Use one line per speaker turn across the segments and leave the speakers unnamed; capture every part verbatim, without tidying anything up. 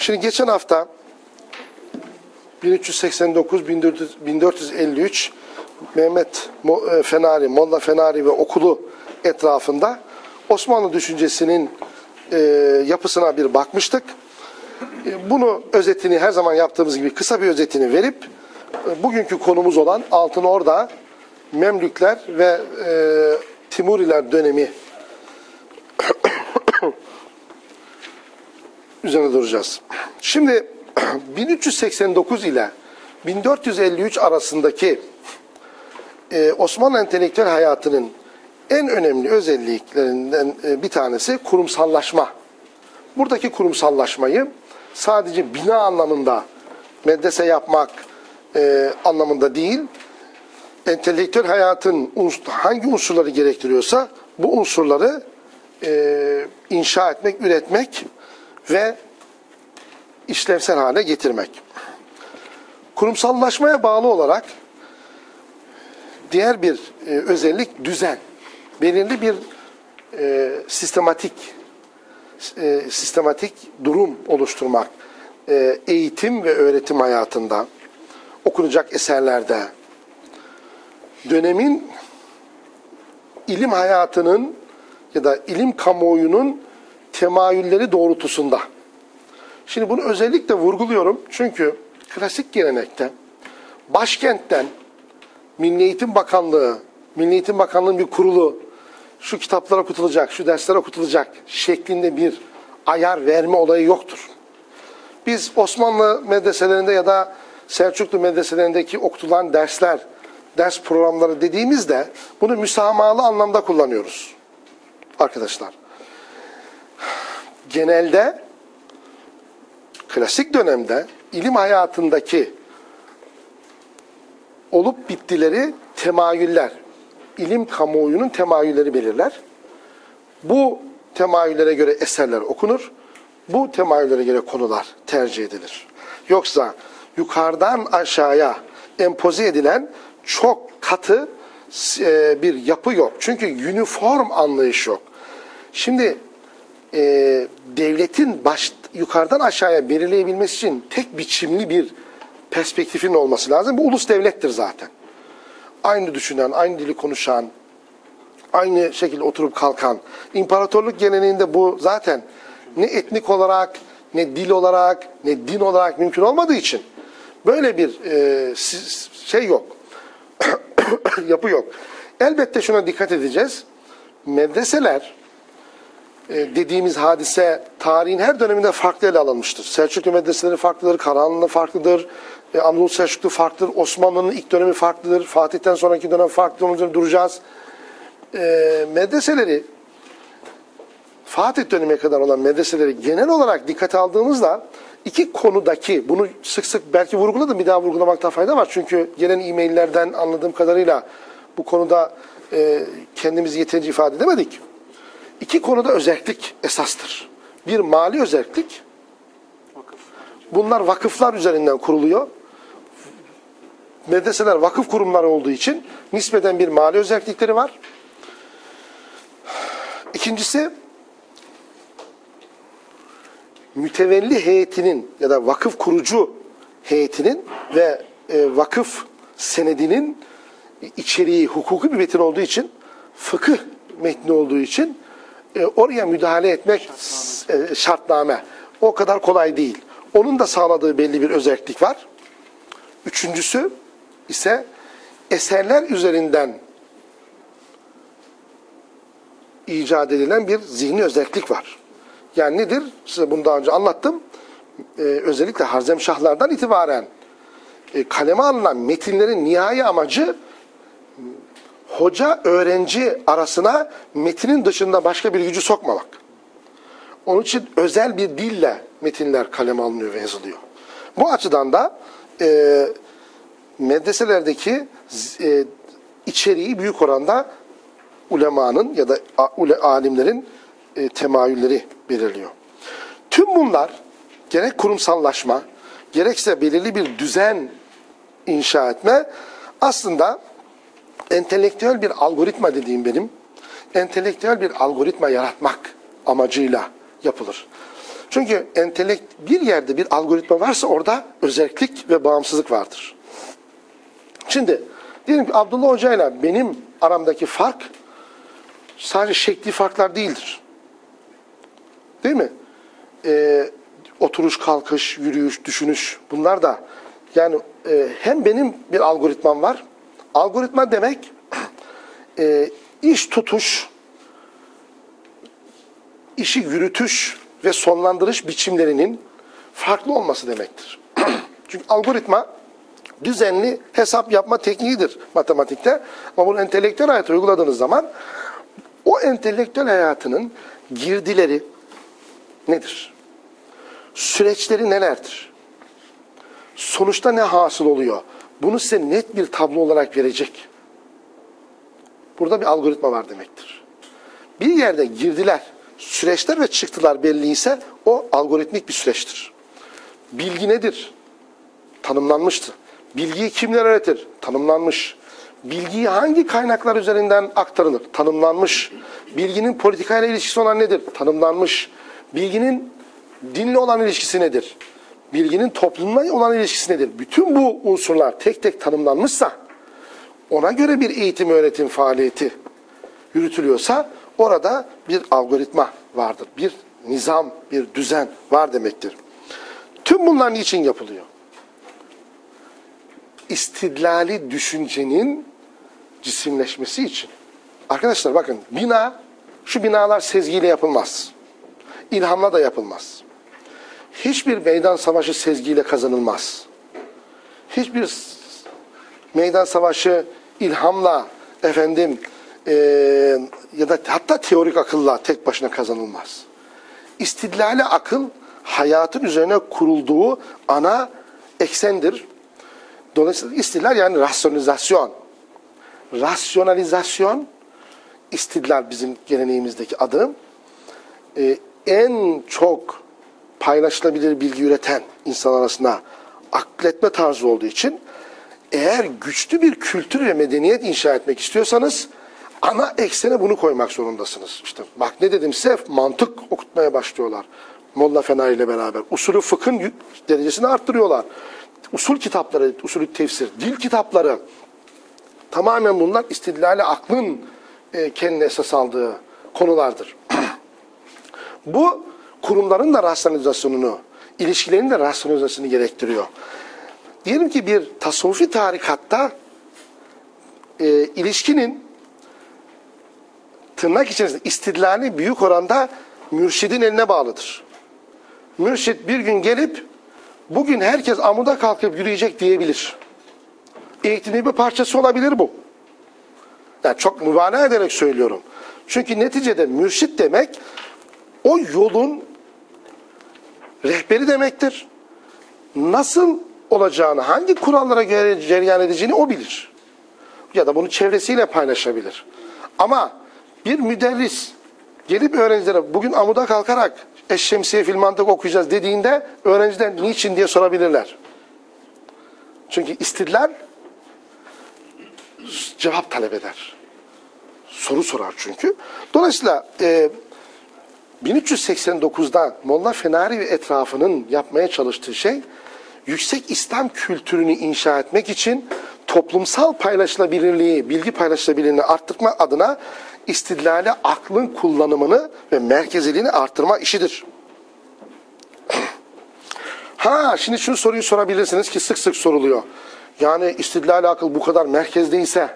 Şimdi geçen hafta bin üç yüz seksen dokuz bin dört yüz elli üç Mehmet Fenari, Molla Fenari ve okulu etrafında Osmanlı düşüncesinin e, yapısına bir bakmıştık. E, bunu özetini her zaman yaptığımız gibi kısa bir özetini verip e, bugünkü konumuz olan Altınorda, Memlükler ve e, Timuriler dönemi üzerine duracağız. Şimdi bin üç yüz seksen dokuz ile bin dört yüz elli üç arasındaki e, Osmanlı entelektüel hayatının en önemli özelliklerinden e, bir tanesi kurumsallaşma. Buradaki kurumsallaşmayı sadece bina anlamında, medrese yapmak e, anlamında değil, entelektüel hayatın hangi unsurları gerektiriyorsa bu unsurları e, inşa etmek, üretmek ve işlevsel hale getirmek. Kurumsallaşmaya bağlı olarak diğer bir e, özellik düzen. Belirli bir e, sistematik e, sistematik durum oluşturmak. E, eğitim ve öğretim hayatında, okunacak eserlerde, dönemin ilim hayatının ya da ilim kamuoyunun temayülleri doğrultusunda. Şimdi bunu özellikle vurguluyorum çünkü klasik gelenekte başkentten Milli Eğitim Bakanlığı, Milli Eğitim Bakanlığı'nın bir kurulu şu kitaplar okutulacak, şu dersler okutulacak şeklinde bir ayar verme olayı yoktur. Biz Osmanlı medreselerinde ya da Selçuklu medreselerindeki okutulan dersler, ders programları dediğimizde bunu müsamahalı anlamda kullanıyoruz arkadaşlar. Genelde klasik dönemde ilim hayatındaki olup bittileri temayüller, ilim kamuoyunun temayülleri belirler. Bu temayüllere göre eserler okunur, bu temayüllere göre konular tercih edilir. Yoksa yukarıdan aşağıya empoze edilen çok katı e, bir yapı yok. Çünkü üniform anlayış yok. Şimdi e, devletin baş, yukarıdan aşağıya belirleyebilmesi için tek biçimli bir perspektifin olması lazım. Bu ulus devlettir zaten. Aynı düşünen, aynı dili konuşan, aynı şekilde oturup kalkan. İmparatorluk geleneğinde bu zaten ne etnik olarak, ne dil olarak, ne din olarak mümkün olmadığı için böyle bir e, şey yok. Yapı yok. Elbette şuna dikkat edeceğiz. Medreseler e, dediğimiz hadise tarihin her döneminde farklı ele alınmıştır. Selçuklu medreseleri farklıdır, Karahanlı farklıdır, e, Anadolu Selçuklu farklıdır, Osmanlı'nın ilk dönemi farklıdır, Fatih'ten sonraki dönem farklı, onun üzerine duracağız. E, medreseleri, Fatih dönemine kadar olan medreseleri genel olarak dikkate aldığımızda iki konudaki, bunu sık sık belki vurguladım, bir daha vurgulamakta fayda var. Çünkü gelen e-maillerden anladığım kadarıyla bu konuda e, kendimizi yeterince ifade edemedik. İki konuda özellik esastır. Bir mali özellik, bunlar vakıflar üzerinden kuruluyor. Medreseler vakıf kurumları olduğu için nispeten bir mali özellikleri var. İkincisi, mütevelli heyetinin ya da vakıf kurucu heyetinin ve e, vakıf senedinin içeriği hukuki bir metin olduğu için, fıkıh metni olduğu için e, oraya müdahale etmek şartname. E, şartname. O kadar kolay değil. Onun da sağladığı belli bir özellik var. Üçüncüsü ise eserler üzerinden icat edilen bir zihni özellik var. Yani nedir? Size bunu daha önce anlattım. Ee, özellikle Harzemşahlardan itibaren e, kaleme alınan metinlerin nihai amacı hoca-öğrenci arasına metinin dışında başka bir gücü sokmamak. Onun için özel bir dille metinler kaleme alınıyor ve yazılıyor. Bu açıdan da e, medreselerdeki e, içeriği büyük oranda ulemanın ya da alimlerin e, temayülleri belirliyor. Tüm bunlar gerek kurumsallaşma, gerekse belirli bir düzen inşa etme aslında entelektüel bir algoritma dediğim benim, entelektüel bir algoritma yaratmak amacıyla yapılır. Çünkü entelekt bir yerde bir algoritma varsa orada özellik ve bağımsızlık vardır. Şimdi diyelim ki Abdullah Hoca ile benim aramdaki fark sadece şekli farklar değildir. Değil mi? Ee, oturuş, kalkış, yürüyüş, düşünüş bunlar da yani e, hem benim bir algoritmam var. Algoritma demek e, iş tutuş, işi yürütüş ve sonlandırış biçimlerinin farklı olması demektir. Çünkü algoritma düzenli hesap yapma tekniğidir matematikte. Ama bunu entelektüel hayata uyguladığınız zaman o entelektüel hayatının girdileri nedir? Süreçleri nelerdir? Sonuçta ne hasıl oluyor? Bunu size net bir tablo olarak verecek. Burada bir algoritma var demektir. Bir yerde girdiler, süreçler ve çıktılar belliyse o algoritmik bir süreçtir. Bilgi nedir? Tanımlanmıştı. Bilgiyi kimler öğretir? Tanımlanmış. Bilgiyi hangi kaynaklar üzerinden aktarılır? Tanımlanmış. Bilginin politikayla ilişkisi olan nedir? Tanımlanmış. Bilginin dinle olan ilişkisi nedir? Bilginin toplumla olan ilişkisi nedir? Bütün bu unsurlar tek tek tanımlanmışsa, ona göre bir eğitim öğretim faaliyeti yürütülüyorsa orada bir algoritma vardır. Bir nizam, bir düzen var demektir. Tüm bunlar niçin yapılıyor? İstidlali düşüncenin cisimleşmesi için. Arkadaşlar bakın, bina, şu binalar sezgiyle yapılmaz. İlhamla da yapılmaz. Hiçbir meydan savaşı sezgiyle kazanılmaz. Hiçbir meydan savaşı ilhamla, efendim, e, ya da hatta teorik akılla tek başına kazanılmaz. İstidlali akıl, hayatın üzerine kurulduğu ana eksendir. Dolayısıyla istidlal yani rasyonalizasyon. Rasyonalizasyon, istidlal bizim geleneğimizdeki adı. Ee, en çok paylaşılabilir bilgi üreten insan arasında akletme tarzı olduğu için eğer güçlü bir kültür ve medeniyet inşa etmek istiyorsanız ana eksene bunu koymak zorundasınız. İşte bak ne dedim size, mantık okutmaya başlıyorlar. Molla Fenari ile beraber. Usulü fıkhın derecesini arttırıyorlar. Usul kitapları, usulü tefsir, dil kitapları, tamamen bunlar istidlali aklın e, kendine esas aldığı konulardır. Bu kurumların da rasyonalizasyonunu, ilişkilerin de rasyonalizasyonunu gerektiriyor. Diyelim ki bir tasavvufi tarikatta e, ilişkinin tırnak içerisinde istidlali büyük oranda mürşidin eline bağlıdır. Mürşid bir gün gelip bugün herkes amuda kalkıp yürüyecek diyebilir. Eğitimin bir parçası olabilir bu. Yani çok mübalağa ederek söylüyorum. Çünkü neticede mürşit demek o yolun rehberi demektir. Nasıl olacağını, hangi kurallara göre cereyan edeceğini o bilir. Ya da bunu çevresiyle paylaşabilir. Ama bir müderris gelip öğrencilere bugün amuda kalkarak Eşşemsiye fil mantık okuyacağız dediğinde öğrenciler niçin diye sorabilirler. Çünkü istidlal cevap talep eder. Soru sorar çünkü. Dolayısıyla e, bin üç yüz seksen dokuzda Molla Fenari ve etrafının yapmaya çalıştığı şey yüksek İslam kültürünü inşa etmek için toplumsal paylaşılabilirliği, bilgi paylaşılabilirliğini arttırma adına istidlale aklın kullanımını ve merkeziliğini arttırma işidir. Ha, şimdi şu soruyu sorabilirsiniz ki sık sık soruluyor. Yani istidlal akıl bu kadar merkezdeyse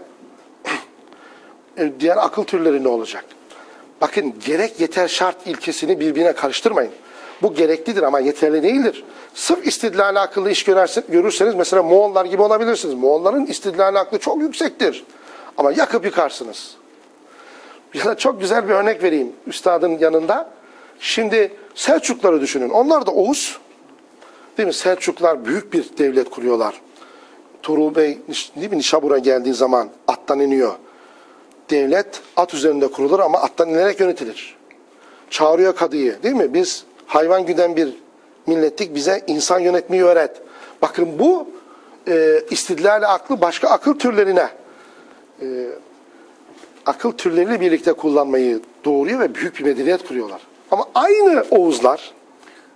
diğer akıl türleri ne olacak? Bakın, gerek yeter şart ilkesini birbirine karıştırmayın. Bu gereklidir ama yeterli değildir. Sırf istidlal akıllı iş görürseniz mesela Moğollar gibi olabilirsiniz. Moğolların istidlal aklı çok yüksektir. Ama yakıp yıkarsınız. Ya da çok güzel bir örnek vereyim üstadın yanında. Şimdi Selçukları düşünün. Onlar da Oğuz. Değil mi? Selçuklar büyük bir devlet kuruyorlar. Tuğrul Bey değil mi? Nişabur'a geldiği zaman attan iniyor. Devlet at üzerinde kurulur ama attan inerek yönetilir. Çağırıyor kadıyı, değil mi? Biz hayvan güden bir millettik, bize insan yönetmeyi öğret. Bakın bu e, istidlal aklı başka akıl türlerine e, akıl türleriyle birlikte kullanmayı doğuruyor ve büyük bir medeniyet kuruyorlar. Ama aynı Oğuzlar,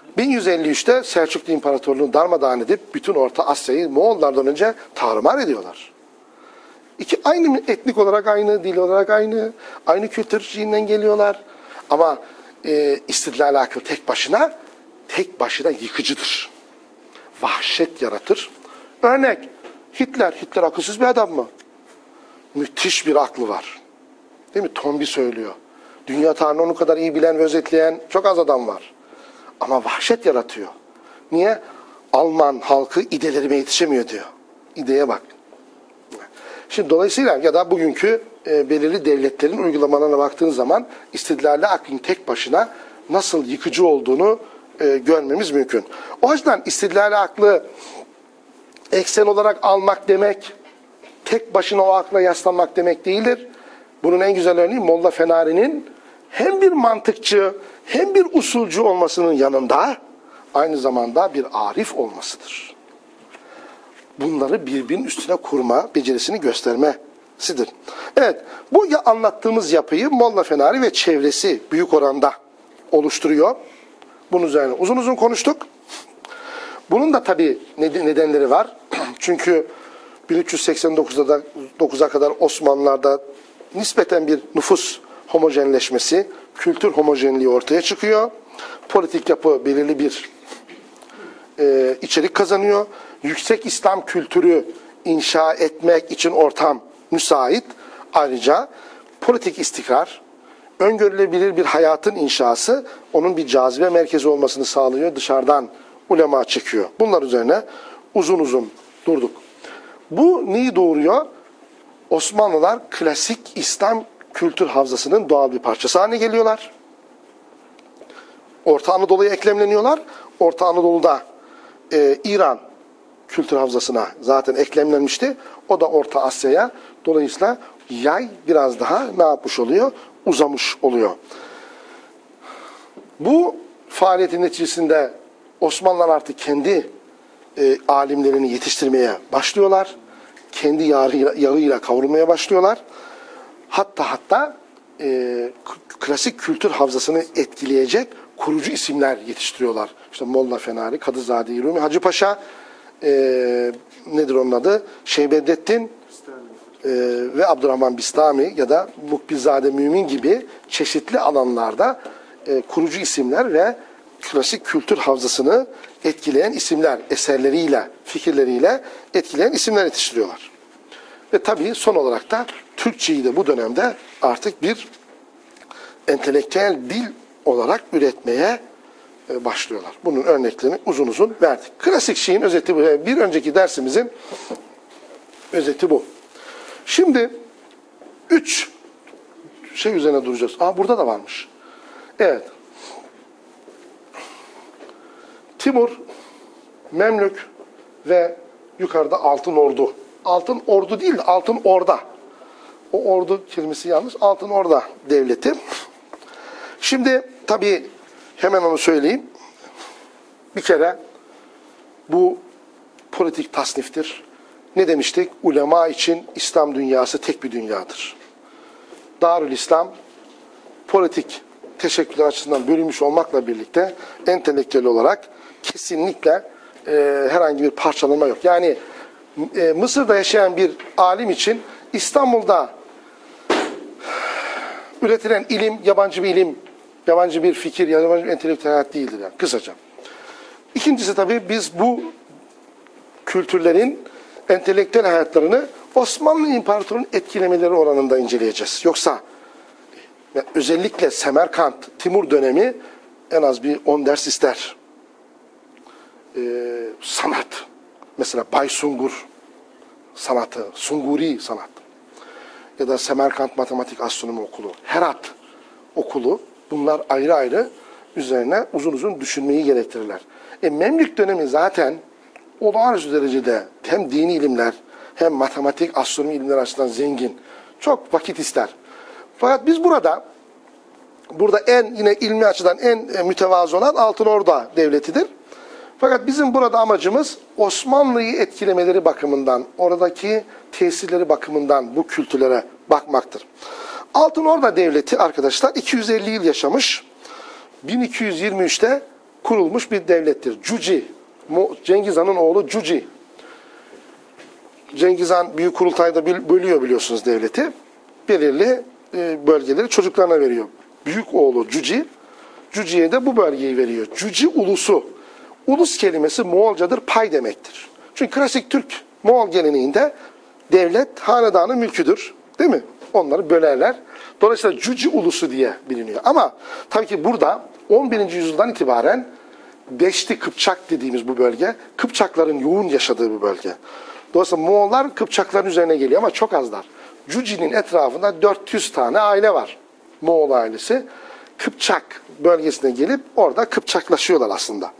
bin yüz elli üçte Selçuklu İmparatorluğu'nu darmadağın edip bütün Orta Asya'yı Moğollardan önce tarumar ediyorlar. İki, aynı etnik olarak aynı, dil olarak aynı, aynı kültür şeyinden geliyorlar. Ama e, istidlal akıl tek başına, tek başına yıkıcıdır. Vahşet yaratır. Örnek, Hitler. Hitler akılsız bir adam mı? Müthiş bir aklı var. Değil mi? Tombi söylüyor. Dünya tarihini onun kadar iyi bilen ve özetleyen çok az adam var. Ama vahşet yaratıyor. Niye? Alman halkı idelerime yetişemiyor diyor. İdeye bak. Şimdi dolayısıyla ya da bugünkü e, belirli devletlerin uygulamalarına baktığın zaman istidlal aklın tek başına nasıl yıkıcı olduğunu e, görmemiz mümkün. O açıdan istidlal aklı eksen olarak almak demek, tek başına o akla yaslanmak demek değildir. Bunun en güzel örneği Molla Fenari'nin hem bir mantıkçı hem bir usulcü olmasının yanında aynı zamanda bir arif olmasıdır. Bunları birbirinin üstüne kurma becerisini göstermesidir. Evet, bu ya anlattığımız yapıyı Molla Fenari ve çevresi büyük oranda oluşturuyor. Bunun üzerine uzun uzun konuştuk. Bunun da tabii nedenleri var. Çünkü bin üç yüz seksen dokuzda dokuza kadar Osmanlılar'da nispeten bir nüfus homojenleşmesi, kültür homojenliği ortaya çıkıyor. Politik yapı belirli bir e, içerik kazanıyor. Yüksek İslam kültürü inşa etmek için ortam müsait. Ayrıca politik istikrar, öngörülebilir bir hayatın inşası onun bir cazibe merkezi olmasını sağlıyor. Dışarıdan ulema çekiyor. Bunlar üzerine uzun uzun durduk. Bu neyi doğuruyor? Osmanlılar klasik İslam kültür havzasının doğal bir parçası haline geliyorlar. Orta Anadolu'ya eklemleniyorlar. Orta Anadolu'da e, İran kültür havzasına zaten eklemlenmişti. O da Orta Asya'ya. Dolayısıyla yay biraz daha ne yapmış oluyor? Uzamış oluyor. Bu faaliyetin neticesinde Osmanlılar artık kendi e, alimlerini yetiştirmeye başlıyorlar. Kendi yağıyla, yağıyla kavrulmaya başlıyorlar. Hatta hatta e, klasik kültür havzasını etkileyecek kurucu isimler yetiştiriyorlar. İşte Molla Fenari, Kadızade-i Rumi, Hacı Paşa, e, nedir onun adı? Şeybedettin e, ve Abdurrahman Bistami ya da Mukbilzade Mümin gibi çeşitli alanlarda e, kurucu isimler ve klasik kültür havzasını etkileyen isimler, eserleriyle, fikirleriyle etkileyen isimler yetiştiriyorlar. Ve tabii son olarak da Türkçeyi de bu dönemde artık bir entelektüel dil olarak üretmeye başlıyorlar. Bunun örneklerini uzun uzun verdik. Klasik Şii'nin özeti bu. Bir önceki dersimizin özeti bu. Şimdi üç şey üzerine duracağız. Aa, burada da varmış. Evet. Timur, Memlük ve yukarıda Altın Ordu. Altın Ordu değil de Altın Orda. O ordu kelimesi yanlış. Altın Orda devleti. Şimdi tabii hemen onu söyleyeyim. Bir kere bu politik tasniftir. Ne demiştik? Ulema için İslam dünyası tek bir dünyadır. Darülislam politik teşekküller açısından bölünmüş olmakla birlikte entelektüel olarak kesinlikle e, herhangi bir parçalanma yok. Yani e, Mısır'da yaşayan bir alim için İstanbul'da üretilen ilim yabancı bir ilim, yabancı bir fikir, yabancı bir entelektüel hayat değildir yani kısaca. İkincisi tabii biz bu kültürlerin entelektüel hayatlarını Osmanlı İmparatorluğu'nun etkilemeleri oranında inceleyeceğiz. Yoksa özellikle Semerkant, Timur dönemi en az bir on ders ister. Ee, sanat. Mesela Baysungur sanatı, Sunguri sanat. Ya da Semerkant Matematik Astronomi Okulu, Herat Okulu. Bunlar ayrı ayrı üzerine uzun uzun düşünmeyi gerektirirler. E, Memlük dönemi zaten olağanüstü derecede hem dini ilimler hem matematik, astronomi ilimleri açısından zengin. Çok vakit ister. Fakat biz burada burada en yine ilmi açıdan en mütevazı olan Altın Orda Devleti'dir. Fakat bizim burada amacımız Osmanlı'yı etkilemeleri bakımından, oradaki tesirleri bakımından bu kültürlere bakmaktır. Altın Orda Devleti arkadaşlar iki yüz elli yıl yaşamış. bin iki yüz yirmi üçte kurulmuş bir devlettir. Cüci, Cengiz Han'ın oğlu Cüci. Cengiz Han Büyük Kurultay'da bölüyor biliyorsunuz devleti. Belirli bölgeleri çocuklarına veriyor. Büyük oğlu Cüci, Cüci'ye de bu bölgeyi veriyor. Cüci ulusu. Ulus kelimesi Moğolcadır, pay demektir. Çünkü klasik Türk Moğol geleneğinde devlet hanedanın mülküdür. Değil mi? Onları bölerler. Dolayısıyla Cüci ulusu diye biliniyor. Ama tabii ki burada on birinci yüzyıldan itibaren Deşti Kıpçak dediğimiz bu bölge, Kıpçakların yoğun yaşadığı bir bölge. Dolayısıyla Moğollar Kıpçakların üzerine geliyor ama çok azlar. Cüci'nin etrafında dört yüz tane aile var. Moğol ailesi. Kıpçak bölgesine gelip orada Kıpçaklaşıyorlar aslında.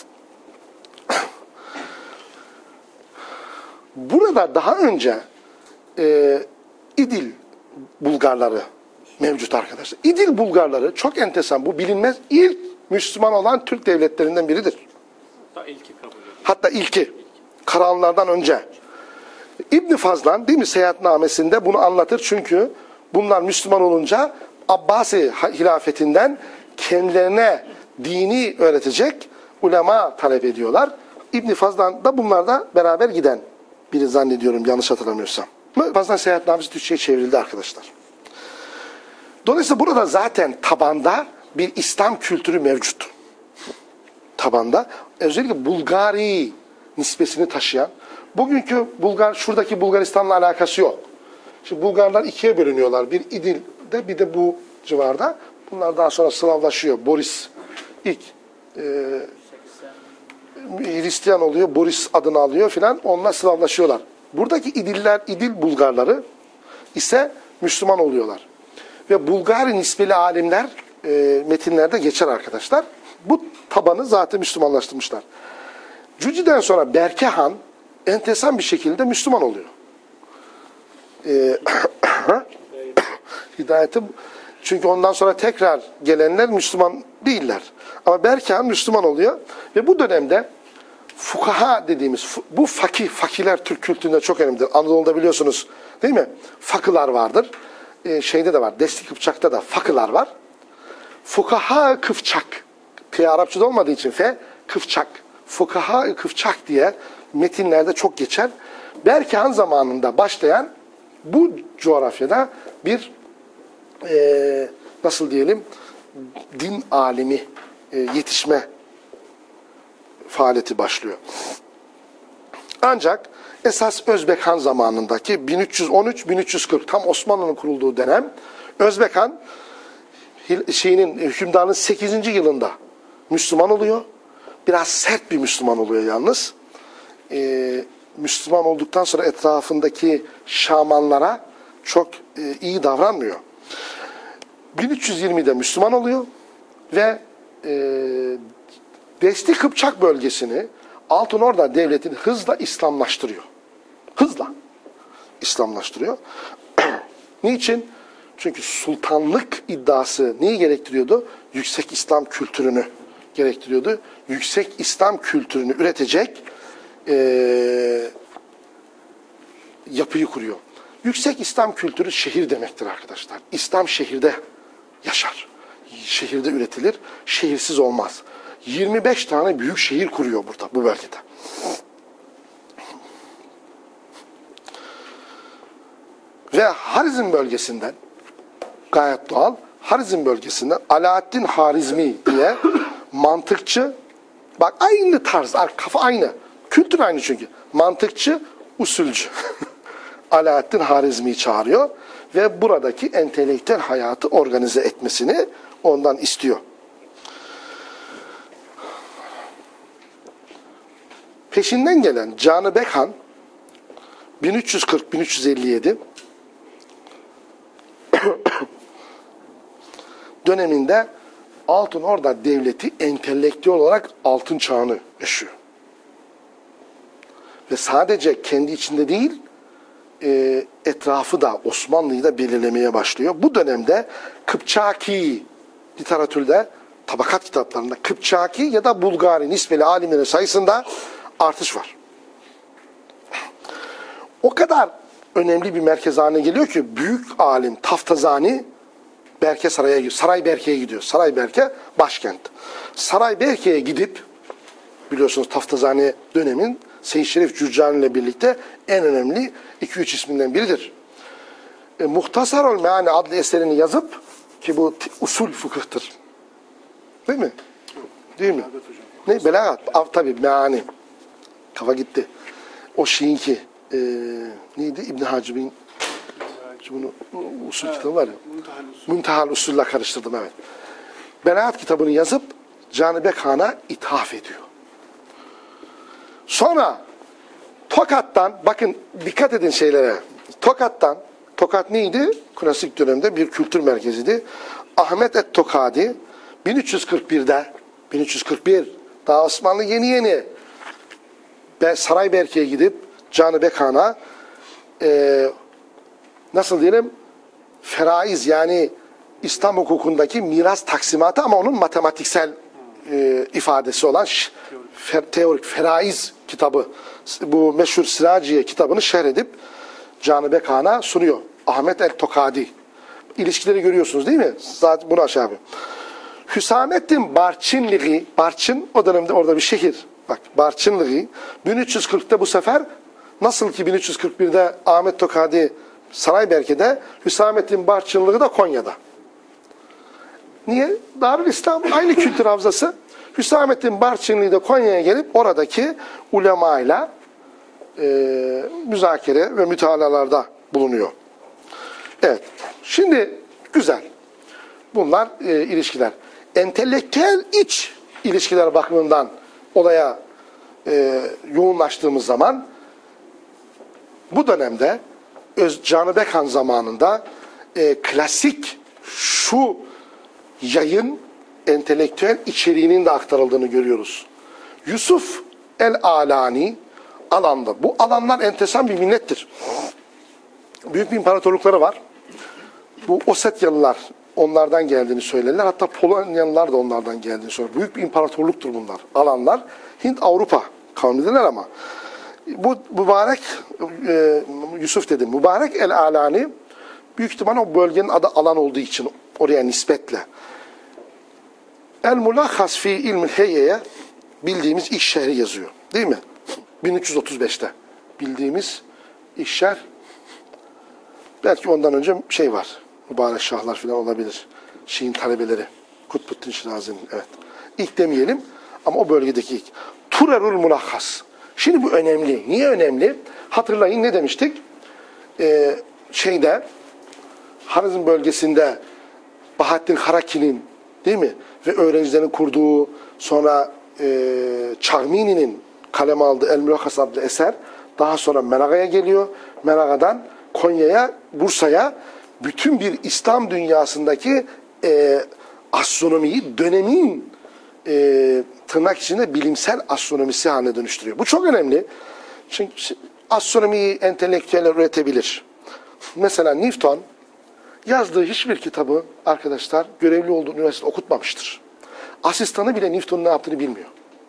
Burada daha önce e, İdil Bulgarları mevcut arkadaşlar. İdil Bulgarları çok enteresan, bu bilinmez, ilk Müslüman olan Türk devletlerinden biridir.
Hatta ilki kabul ediyor.
Hatta ilki. Karahanlılardan önce. İbn Fazlan değil mi seyahatnamesinde bunu anlatır, çünkü bunlar Müslüman olunca Abbasi hilafetinden kendilerine dini öğretecek ulema talep ediyorlar. İbn Fazlan da bunlarla beraber giden biri zannediyorum, yanlış hatırlamıyorsam. Fazlan seyahatnamesi Türkçe'ye çevrildi arkadaşlar. Dolayısıyla burada zaten tabanda bir İslam kültürü mevcut. Tabanda özellikle Bulgari nispesini taşıyan, bugünkü Bulgar, şuradaki Bulgaristan'la alakası yok. Şimdi Bulgarlar ikiye bölünüyorlar. Bir İdil'de, bir de bu civarda. Bunlar daha sonra Slavlaşıyor. Boris ilk e, Hristiyan oluyor. Boris adını alıyor filan. Onlar Slavlaşıyorlar. Buradaki İdiller, İdil Bulgarları ise Müslüman oluyorlar. Ve Bulgari nispeli alimler e, metinlerde geçer arkadaşlar. Bu tabanı zaten Müslümanlaştırmışlar. Cüci'den sonra Berke Han enteresan bir şekilde Müslüman oluyor. Ee, hidayeti, çünkü ondan sonra tekrar gelenler Müslüman değiller. Ama Berke Han Müslüman oluyor ve bu dönemde fukaha dediğimiz, bu fakih, fakihler Türk kültüründe çok önemlidir. Anadolu'da biliyorsunuz değil mi? Fakılar vardır. Ee, şeyde de var, Desti Kıpçak'ta da fakılar var. Fukaha Kıpçak, P Arapçada olmadığı için F, Kıpçak. Fukaha Kıpçak diye metinlerde çok geçer. Berke Han zamanında başlayan bu coğrafyada bir e, nasıl diyelim din alimi e, yetişme faaliyeti başlıyor. Ancak esas Özbek Han zamanındaki bin üç yüz on üç bin üç yüz kırk tam Osmanlı'nın kurulduğu dönem, Özbek Han şeyinin, hükümdarının sekizinci yılında Müslüman oluyor. Biraz sert bir Müslüman oluyor yalnız. Ee, Müslüman olduktan sonra etrafındaki şamanlara çok e, iyi davranmıyor. bin üç yüz yirmide Müslüman oluyor ve e, Desti Kıpçak bölgesini Altınorda Devleti'ni hızla İslamlaştırıyor. Hızla İslamlaştırıyor. Niçin? Çünkü sultanlık iddiası neyi gerektiriyordu? Yüksek İslam kültürünü gerektiriyordu. Yüksek İslam kültürünü üretecek e, yapıyı kuruyor. Yüksek İslam kültürü şehir demektir arkadaşlar. İslam şehirde yaşar. Şehirde üretilir. Şehirsiz olmaz. yirmi beş tane büyük şehir kuruyor burada, bu bölgede. Ve Harizm bölgesinden, gayet doğal, Harizm bölgesinden Alaaddin Harizmi diye mantıkçı, bak aynı tarz, kafa aynı, kültür aynı çünkü. Mantıkçı, usulcü. Alaaddin Harizmi'yi çağırıyor ve buradaki entelektüel hayatı organize etmesini ondan istiyor. Peşinden gelen Canı Han bin üç yüz kırk bin üç yüz elli yedi döneminde Altınorda Devleti entelektüel olarak altın çağını yaşıyor. Ve sadece kendi içinde değil, e, etrafı da, Osmanlı'yı da belirlemeye başlıyor. Bu dönemde Kıpçaki literatürde, tabakat kitaplarında Kıpçaki ya da Bulgari nispeli alimlerin sayısında artış var. O kadar önemli bir merkez haline geliyor ki büyük alim Taftazani Berke Saray'a gidiyor. Sarayberke'ye gidiyor. Sarayberke başkent. Sarayberke'ye gidip biliyorsunuz Taftazani dönemin Seyyid Şerif Cürcani ile birlikte en önemli iki üç isminden biridir. E, Muhtasarul Meani adlı eserini yazıp ki bu usul fıkıhtır. Değil mi? Değil mi? Ne? Belagat. Av, tabii meani. Kafa gitti. O Şiinki e, neydi? İbn Hacib'in bunu usul ha, kitabı var ya. Müntehal Usul'la karıştırdım, evet. Belagat kitabını yazıp Canı-ı Khan'a ithaf ediyor. Sonra Tokat'tan, bakın dikkat edin şeylere. Tokat'tan, Tokat neydi? Klasik dönemde bir kültür merkeziydi. Ahmet et-Tokadi bin üç yüz kırk birde bin üç yüz kırk bir daha Osmanlı yeni yeni Sarayberke'ye gidip Canı-ı Khan'a e, nasıl diyelim feraiz, yani İslam hukukundaki miras taksimatı ama onun matematiksel e, ifadesi olan fer, teorik feraiz kitabı, bu meşhur Siraciye kitabını şerh edip Canı-ı Khan'a sunuyor. Ahmet el-Tokadi. İlişkileri görüyorsunuz değil mi? Zaten bunu aşağı yapayım. Hüsamettin Barçınlığı, Barçın o dönemde orada bir şehir. Bak Barçınlığı bin üç yüz kırkta bu sefer nasıl ki bin üç yüz kırk birde Ahmet Tokadi Sarayberke'de, Hüsamettin Barçınlığı da Konya'da. Niye? Darülislam aynı kültür havzası. Hüsamettin Barçınlığı da Konya'ya gelip oradaki ulemayla e, müzakere ve mütalalarda bulunuyor. Evet. Şimdi güzel. Bunlar e, ilişkiler. Entelektüel iç ilişkiler bakımından olaya e, yoğunlaştığımız zaman bu dönemde Öz, Canı-ı Khan zamanında e, klasik şu yayın entelektüel içeriğinin de aktarıldığını görüyoruz. Yusuf el-Alani alanda. Bu alanlar enteresan bir millettir. Büyük bir imparatorlukları var. Bu Osetyalılar onlardan geldiğini söylerler. Hatta Polonyalılar da onlardan geldiğini söyler. Büyük bir imparatorluktur bunlar. Alanlar Hint-Avrupa kavmidirler ama bu mübarek e, Yusuf dedim. Mübarek el-Alani büyük ihtimalle o bölgenin adı alan olduğu için oraya nispetle. El-Mulakhas fi ilmil heyyeye bildiğimiz iş şehri yazıyor. Değil mi? bin üç yüz otuz beşte bildiğimiz iş şehir. Belki ondan önce şey var. Mübarek Şahlar falan olabilir. Şiin talebeleri. Kutbuddin Şirazi'nin. Evet. İlk demeyelim ama o bölgedeki ilk. Turerul Mulakhas. Şimdi bu önemli. Niye önemli? Hatırlayın ne demiştik? Ee, şeyde Harizm bölgesinde Bahattin Haraki'nin değil mi? Ve öğrencilerin kurduğu sonra e, Çarmini'nin kaleme aldığı El-Mulakhas adlı eser daha sonra Menaga'ya geliyor. Menaga'dan Konya'ya, Bursa'ya bütün bir İslam dünyasındaki e, astronomiyi dönemin e, tırnak içinde bilimsel astronomisi haline dönüştürüyor. Bu çok önemli. Çünkü astronomiyi entelektüeller üretebilir. Mesela Newton yazdığı hiçbir kitabı arkadaşlar görevli olduğu üniversitede okutmamıştır. Asistanı bile Newton'un ne yaptığını bilmiyor.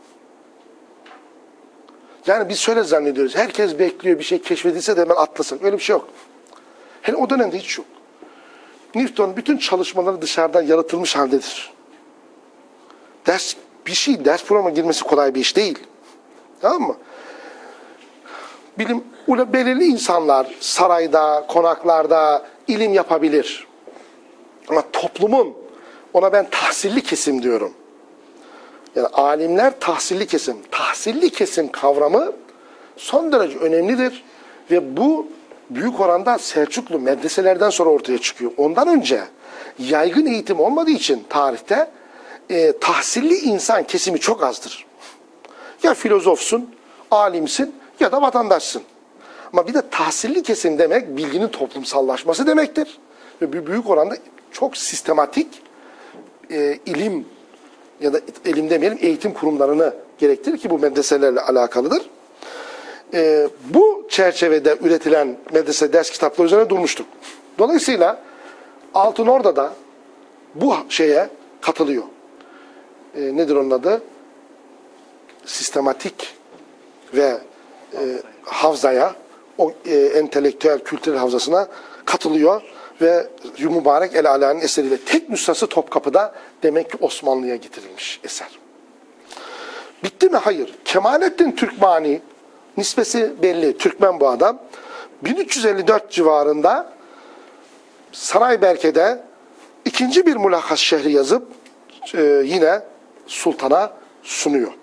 Yani biz şöyle zannediyoruz. Herkes bekliyor bir şey keşfedilse de hemen atlasın. Öyle bir şey yok. Hele o dönemde hiç yok. Newton bütün çalışmaları dışarıdan yaratılmış haldedir. Ders, bir şey ders programına girmesi kolay bir iş değil. Tamam mı? Bilim, belirli insanlar sarayda, konaklarda ilim yapabilir. Ama toplumun, ona ben tahsilli kesim diyorum. Yani alimler tahsilli kesim. Tahsilli kesim kavramı son derece önemlidir. Ve bu büyük oranda Selçuklu medreselerden sonra ortaya çıkıyor. Ondan önce yaygın eğitim olmadığı için tarihte e, tahsilli insan kesimi çok azdır. Ya filozofsun, alimsin ya da vatandaşsın. Ama bir de tahsilli kesim demek bilginin toplumsallaşması demektir. Ve büyük oranda çok sistematik e, ilim ya da ilim demeyelim eğitim kurumlarını gerektirir ki bu medreselerle alakalıdır. E, bu çerçevede üretilen medrese ders kitapları üzerine durmuştuk. Dolayısıyla Altınordu'da bu şeye katılıyor. E, nedir onun adı? Sistematik ve e, havzaya, o e, entelektüel kültürel havzasına katılıyor ve mübarek El Ala'nın eseriyle tek nüshası Topkapı'da, demek ki Osmanlı'ya getirilmiş eser. Bitti mi? Hayır. Kemalettin Türkmani, nispesi belli, Türkmen bu adam. bin üç yüz elli dört civarında Sarayberke'de ikinci bir mulakas şehri yazıp e, yine sultana sunuyor.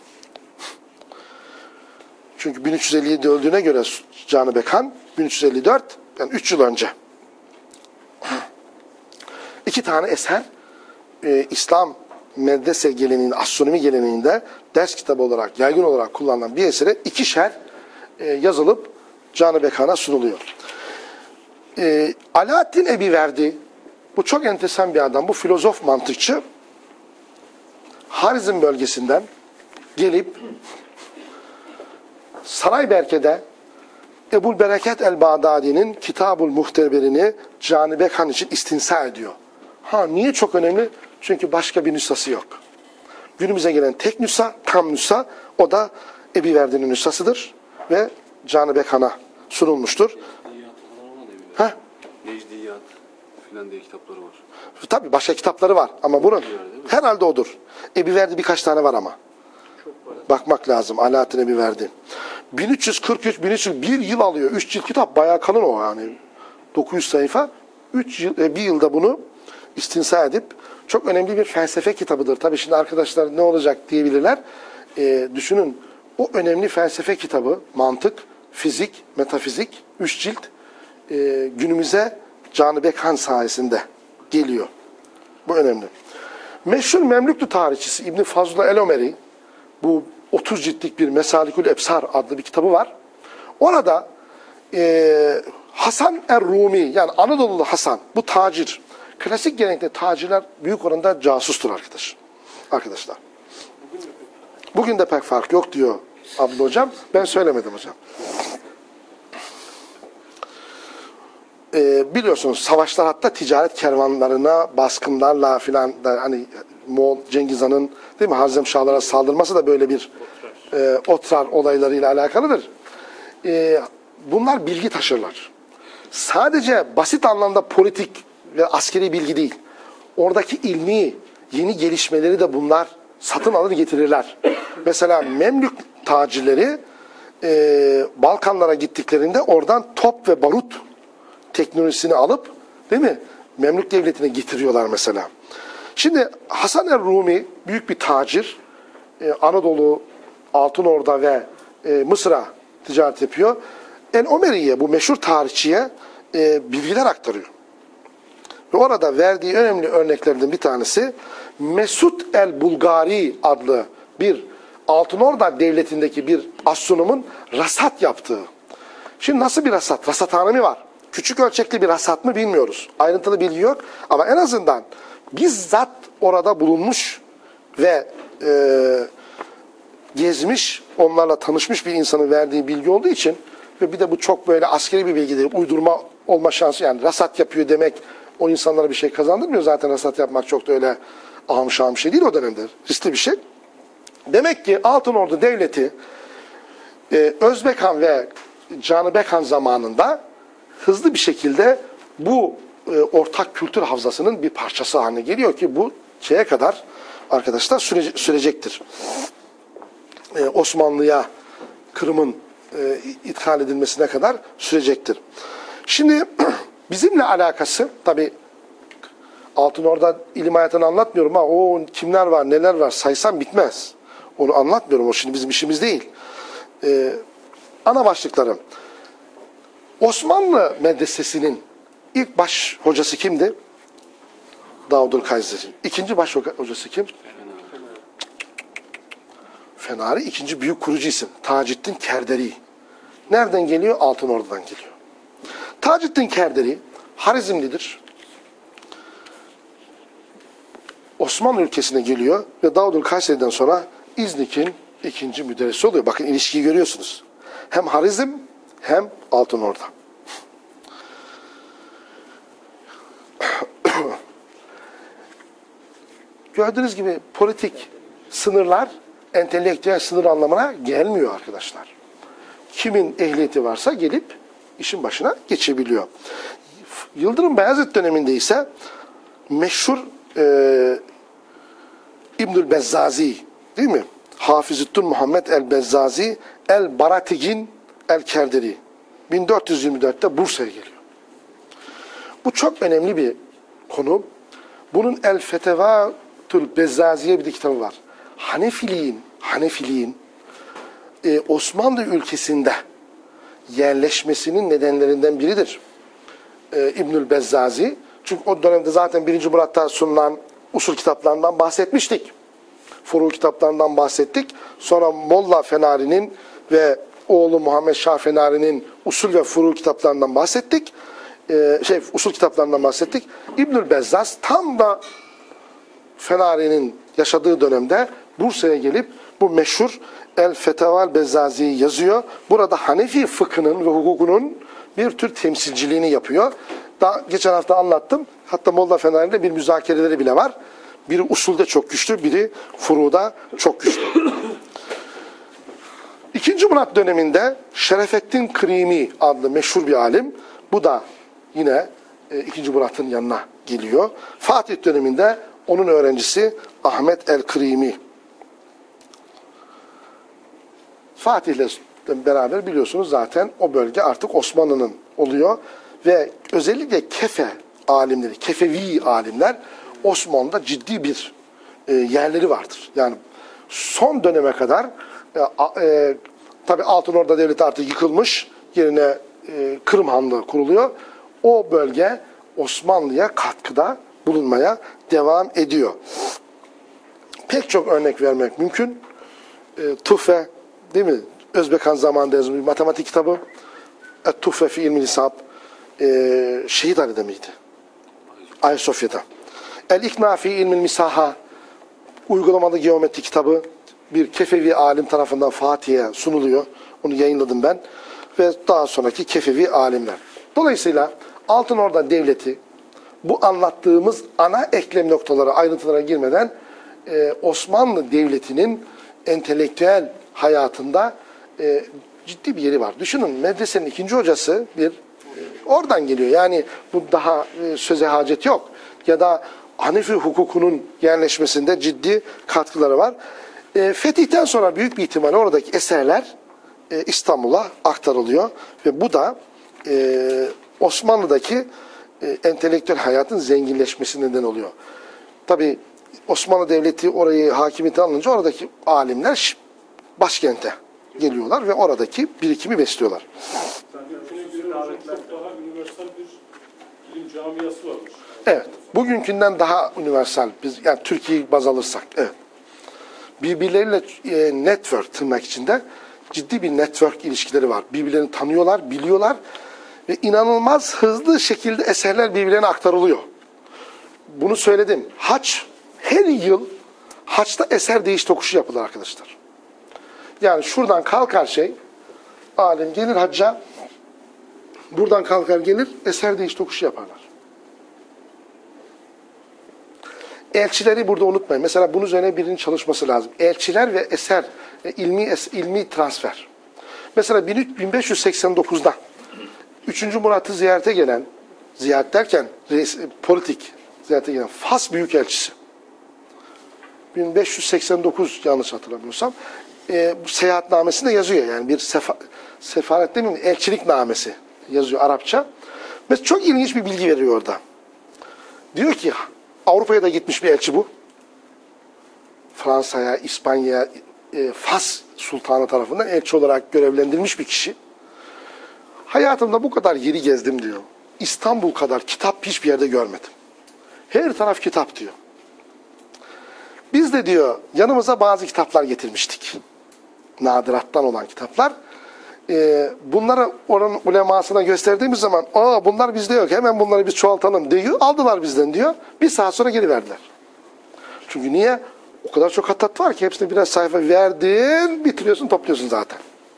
Çünkü bin üç yüz elli yedi öldüğüne göre Canı Han, bin üç yüz elli dört, yani üç yıl önce. İki tane eser e, İslam medrese geleneğinde, astronomi geleneğinde ders kitabı olarak, yaygın olarak kullanılan bir esere ikişer e, yazılıp Canı Han'a sunuluyor. E, Alaaddin Ebiverdi, bu çok enteresan bir adam, bu filozof mantıkçı, Harizm bölgesinden gelip Sarayberke'de Ebu'l Bereket el-Bağdadi'nin Kitab-ül Muhteberini Canı Han için istinsa ediyor. Ha, niye çok önemli? Çünkü başka bir nüshası yok. Günümüze gelen tek nüsha, tam nüsha, o da Ebiverdi'nin nüshasıdır ve Canı Han'a sunulmuştur. Ha?
Necdiyat filan diye kitapları var.
Tabii başka kitapları var ama bunun herhalde odur. Ebiverdi birkaç tane var ama. Bakmak lazım. Alaaddin Ebiverdi. bin üç yüz kırk üç bin üç yüz bir yıl alıyor. üç cilt kitap bayağı kalın o yani. dokuz yüz sayfa. üç yıl, bir yılda bunu istinsa edip çok önemli bir felsefe kitabıdır. Tabii şimdi arkadaşlar ne olacak diyebilirler. E, düşünün o önemli felsefe kitabı, mantık, fizik, metafizik, üç cilt e, günümüze Canı Han sayesinde geliyor. Bu önemli. Meşhur Memlüklü tarihçisi İbn Fazıl el-Ömeri, bu otuz ciltlik bir Mesalikül Ebsar adlı bir kitabı var. Orada e, Hasan er-Rumi, yani Anadolu'lu Hasan, bu tacir. Klasik gelenekte tacirler büyük oranda casustur arkadaş. Arkadaşlar. Bugün de pek fark yok diyor Abdullah hocam. Ben söylemedim hocam. Ee, biliyorsunuz savaşlar, hatta ticaret kervanlarına baskınlarla filan da, hani Moğol Cengiz Han'ın değil mi Harzemşahlara saldırması da böyle bir e, Otrar olaylarıyla alakalıdır. E, bunlar bilgi taşırlar. Sadece basit anlamda politik ve askeri bilgi değil. Oradaki ilmi yeni gelişmeleri de bunlar satın alır getirirler. Mesela Memlük tacirleri e, Balkanlara gittiklerinde oradan top ve barut teknolojisini alıp değil mi Memlük devletine getiriyorlar mesela. Şimdi Hasan er-Rumi büyük bir tacir. Ee, Anadolu, Altınorda ve e, Mısır'a ticaret yapıyor. El-Ömeri'ye, bu meşhur tarihçiye e, bilgiler aktarıyor. Ve orada verdiği önemli örneklerden bir tanesi Mesut el-Bulgari adlı bir Altınorda devletindeki bir astronomun rasat yaptığı. Şimdi nasıl bir rasat? Rasathane mi var? Küçük ölçekli bir rasat mı bilmiyoruz. Ayrıntılı bilgi yok. Ama en azından bizzat orada bulunmuş ve e, gezmiş, onlarla tanışmış bir insanın verdiği bilgi olduğu için ve bir de bu çok böyle askeri bir bilgi değil, uydurma olma şansı, yani rasat yapıyor demek o insanlara bir şey kazandırmıyor. Zaten rasat yapmak çok da öyle ahım şahım şey değil o dönemde. Riskli bir şey. Demek ki Altınordu Devleti e, Özbek Han ve Canı Han zamanında hızlı bir şekilde bu e, ortak kültür havzasının bir parçası haline geliyor ki bu şeye kadar arkadaşlar sürece, sürecektir. E, Osmanlı'ya Kırım'ın e, ithal edilmesine kadar sürecektir. Şimdi bizimle alakası tabi Altınorda ilim hayatını anlatmıyorum ama o kimler var neler var saysam bitmez. Onu anlatmıyorum, o şimdi bizim işimiz değil. E, ana başlıklarım. Osmanlı medresesinin ilk baş hocası kimdi? Davudül Kayseri. İkinci baş hocası kim? Fenari. İkinci büyük kurucu isim. Taceddin Kerderi. Nereden geliyor? Altınordu'dan geliyor. Taceddin Kerderi Harizmlidir. Osmanlı ülkesine geliyor ve Davudül Kayseri'den sonra İznik'in ikinci müderrisi oluyor. Bakın ilişkiyi görüyorsunuz. Hem Harizm hem Altınordu. Gördüğünüz gibi politik sınırlar entelektüel sınır anlamına gelmiyor arkadaşlar. Kimin ehliyeti varsa gelip işin başına geçebiliyor. Yıldırım Beyazıt döneminde ise meşhur e, İbnül Bezzazi, değil mi? Hafizüddin Muhammed el-Bezzazi el-Baratigin el-Kerderi bin dört yüz yirmi dörtte Bursa'ya geliyor. Bu çok önemli bir konu. Bunun El-Fetevatül Bezzaziye bir de kitabı var. Hanefiliğin, Hanefiliğin e, Osmanlı ülkesinde yerleşmesinin nedenlerinden biridir. E, İbnül Bezzazi. Çünkü o dönemde zaten birinci Murat'ta sunulan usul kitaplarından bahsetmiştik. Furu kitaplarından bahsettik. Sonra Molla Fenari'nin ve oğlu Muhammed Şah Fenari'nin usul ve furu kitaplarından bahsettik. Ee, şey usul kitaplarından bahsettik. İbnül Bezzaz tam da Fenari'nin yaşadığı dönemde Bursa'ya gelip bu meşhur El Feteval Bezzazi'yi yazıyor. Burada Hanefi fıkhının ve hukukunun bir tür temsilciliğini yapıyor. Daha geçen hafta anlattım. Hatta Molla Fenari'yle bir müzakereleri bile var. Biri usulde çok güçlü, biri furuda çok güçlü. İkinci Murat döneminde Şerefettin Kırimi adlı meşhur bir alim. Bu da yine e, İkinci Murat'ın yanına geliyor. Fatih döneminde onun öğrencisi Ahmet el-Kırimi. Fatih'le beraber biliyorsunuz zaten o bölge artık Osmanlı'nın oluyor. Ve özellikle Kefe alimleri, Kefevi alimler Osmanlı'da ciddi bir e, yerleri vardır. Yani son döneme kadar e, e, tabi Altınorda Devleti artık yıkılmış, yerine e, Kırım Hanlığı kuruluyor. O bölge Osmanlı'ya katkıda bulunmaya devam ediyor. Pek çok örnek vermek mümkün. E, Tuhfe, değil mi? Özbekan zamanında yazılmış bir matematik kitabı. Et-Tuhfe fi ilmi hesap. E, Şehit Ali'de miydi? Ayasofya'da. El-İkna fi ilmi misaha. Uygulamalı geometri kitabı bir Kefevi alim tarafından Fatih'e sunuluyor. Onu yayınladım ben. Ve daha sonraki Kefevi alimler. Dolayısıyla Altınorda Devleti bu anlattığımız ana eklem noktaları, ayrıntılara girmeden e, Osmanlı Devleti'nin entelektüel hayatında e, ciddi bir yeri var. Düşünün, medresenin ikinci hocası bir e, oradan geliyor. Yani bu daha e, söze hacet yok. Ya da Hanefi hukukunun yerleşmesinde ciddi katkıları var. E, fetihten sonra büyük bir ihtimalle oradaki eserler e, İstanbul'a aktarılıyor. Ve bu da e, Osmanlı'daki e, entelektüel hayatın zenginleşmesi neden oluyor. Tabi Osmanlı Devleti orayı hakimiyete alınca oradaki alimler başkente geliyorlar ve oradaki birikimi besliyorlar.
Çok daha üniversal bir ilim camiası varmış.
Evet. Bugünkünden daha üniversal. Biz yani Türkiye'yi baz alırsak. Evet. Birbirleriyle e, network tırnak içinde ciddi bir network ilişkileri var. Birbirlerini tanıyorlar, biliyorlar ve inanılmaz hızlı şekilde eserler birbirlerine aktarılıyor. Bunu söyledim. Haç, her yıl haçta eser değiş tokuşu yapılır arkadaşlar. Yani şuradan kalkar şey, alim gelir hacca, buradan kalkar gelir, eser değiş tokuşu yaparlar. Elçileri burada unutmayın. Mesela bunun üzerine birinin çalışması lazım. Elçiler ve eser, ilmi es, ilmi transfer. Mesela bin beş yüz seksen dokuzda üçüncü Murat'ı ziyarete gelen, ziyaret derken reis, politik ziyarete gelen Fas Büyükelçisi, bin beş yüz seksen dokuz yanlış hatırlamıyorsam, e, bu seyahatnamesinde yazıyor. Yani bir sefa, sefaret demeyeyim, elçilik namesi yazıyor Arapça. Mesela çok ilginç bir bilgi veriyor orada. Diyor ki Avrupa'ya da gitmiş bir elçi bu. Fransa'ya, İspanya'ya, e, Fas Sultanı tarafından elçi olarak görevlendirilmiş bir kişi. Hayatımda bu kadar yeri gezdim diyor. İstanbul kadar kitap hiçbir yerde görmedim. Her taraf kitap diyor. Biz de diyor yanımıza bazı kitaplar getirmiştik. Nadirattan olan kitaplar. Ee, bunları oranın ulemasına gösterdiğimiz zaman aa bunlar bizde yok, hemen bunları biz çoğaltalım diyor. Aldılar bizden diyor. Bir saat sonra geri verdiler. Çünkü niye? O kadar çok hattat var ki hepsine birer sayfa verdin, bitiriyorsun, topluyorsun zaten.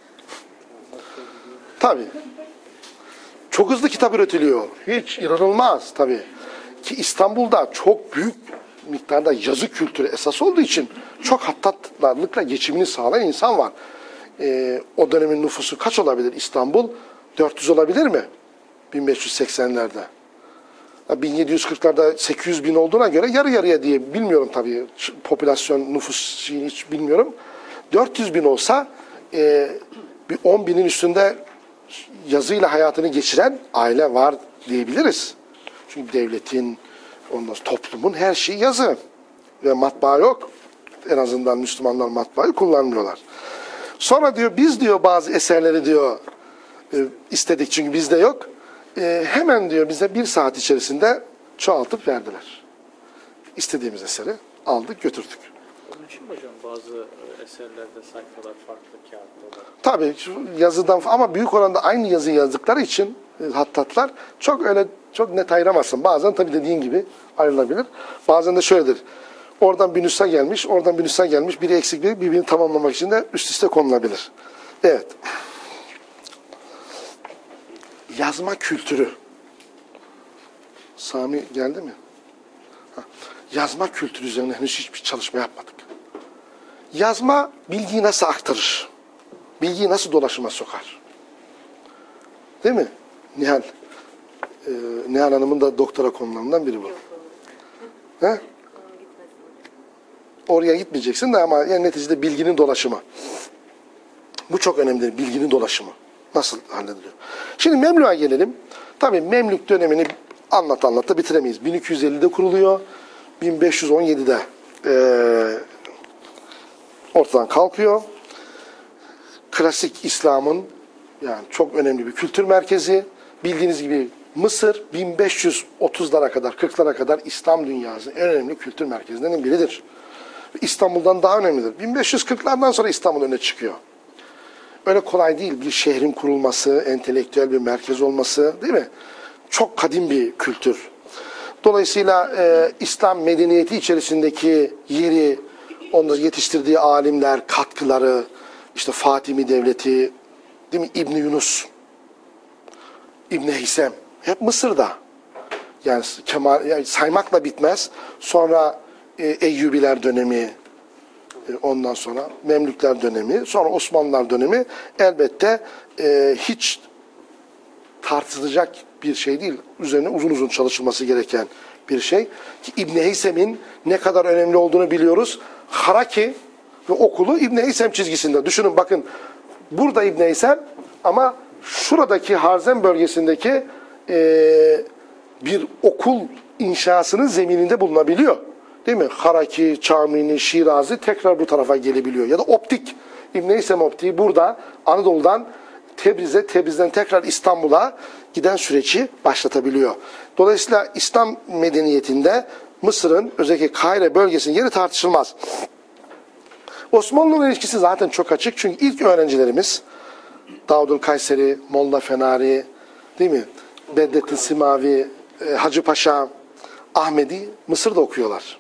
Tabii. Çok hızlı kitap üretiliyor. Hiç inanılmaz tabii. Ki İstanbul'da çok büyük miktarda yazı kültürü esas olduğu için çok hattatlarlıkla geçimini sağlayan insan var. Ee, o dönemin nüfusu kaç olabilir İstanbul? dört yüz olabilir mi? bin beş yüz seksenlerde. bin yedi yüz kırklarda sekiz yüz bin olduğuna göre yarı yarıya diye bilmiyorum tabii. Popülasyon, nüfus şeyini hiç bilmiyorum. dört yüz bin olsa e, bir on binin üstünde yazıyla hayatını geçiren aile var diyebiliriz. Çünkü devletin, ondan sonra toplumun her şeyi yazı. Ve matbaa yok. En azından Müslümanlar matbaayı kullanmıyorlar. Sonra diyor biz diyor bazı eserleri diyor e, istedik çünkü bizde yok. E, hemen diyor bize bir saat içerisinde çoğaltıp verdiler. İstediğimiz eseri aldık götürdük.
Onun için mi hocam bazı eserlerde sayfalar farklı kağıtta olarak?
Tabii şu yazıdan ama büyük oranda aynı yazı yazdıkları için e, hattatlar çok öyle çok net ayıramazsın. Bazen tabii dediğin gibi ayrılabilir. Bazen de şöyledir. Oradan bir nüsha gelmiş, oradan bir nüsha gelmiş. Biri eksik biri birbirini tamamlamak için de üst üste konulabilir. Evet. Yazma kültürü. Sami geldi mi? Ha. Yazma kültürü üzerine henüz hiçbir çalışma yapmadık. Yazma bilgiyi nasıl aktarır? Bilgiyi nasıl dolaşıma sokar? Değil mi? Nihal. Ee, Nihal Hanım'ın da doktora konularından biri bu. He? Oraya gitmeyeceksin de ama yani neticede bilginin dolaşımı. Bu çok önemli. Bilginin dolaşımı. Nasıl hallediliyor? Şimdi Memlük'a gelelim. Tabii Memlük dönemini anlat anlat da bitiremeyiz. bin iki yüz ellide kuruluyor. bin beş yüz on yedide ee, ortadan kalkıyor. Klasik İslam'ın yani çok önemli bir kültür merkezi. Bildiğiniz gibi Mısır bin beş yüz otuzlara kadar, kırklara kadar İslam dünyasının en önemli kültür merkezlerinden biridir. İstanbul'dan daha önemlidir. bin beş yüz kırklardan sonra İstanbul öne çıkıyor. Öyle kolay değil bir şehrin kurulması, entelektüel bir merkez olması, değil mi? Çok kadim bir kültür. Dolayısıyla e, İslam medeniyeti içerisindeki yeri, onda yetiştirdiği alimler, katkıları, işte Fatimi Devleti, değil mi? İbn Yunus, İbn Hisem, hep Mısır'da. Yani, Kemal, yani saymakla bitmez. Sonra e, Eyyubiler dönemi, e, ondan sonra Memlükler dönemi, sonra Osmanlılar dönemi elbette e, hiç tartışılacak bir şey değil. Üzerine uzun uzun çalışılması gereken bir şey. Ki İbn Hisem'in ne kadar önemli olduğunu biliyoruz. Haraki ve okulu İbn Hisem çizgisinde. Düşünün bakın burada İbn Hisem ama şuradaki Harzem bölgesindeki e, bir okul inşasının zemininde bulunabiliyor. Değil mi? Haraki, Çamini, Şirazi tekrar bu tarafa gelebiliyor. Ya da optik. İbn Hisem optiği burada Anadolu'dan Tebriz'e, Tebriz'den tekrar İstanbul'a giden süreci başlatabiliyor. Dolayısıyla İslam medeniyetinde Mısır'ın özellikle Kahire bölgesinin yeri tartışılmaz. Osmanlı'nın ilişkisi zaten çok açık. Çünkü ilk öğrencilerimiz Davud'un Kayseri, Molla Fenari, değil mi? Bedrettin Simavi, Hacı Paşa, Ahmedi Mısır'da okuyorlar.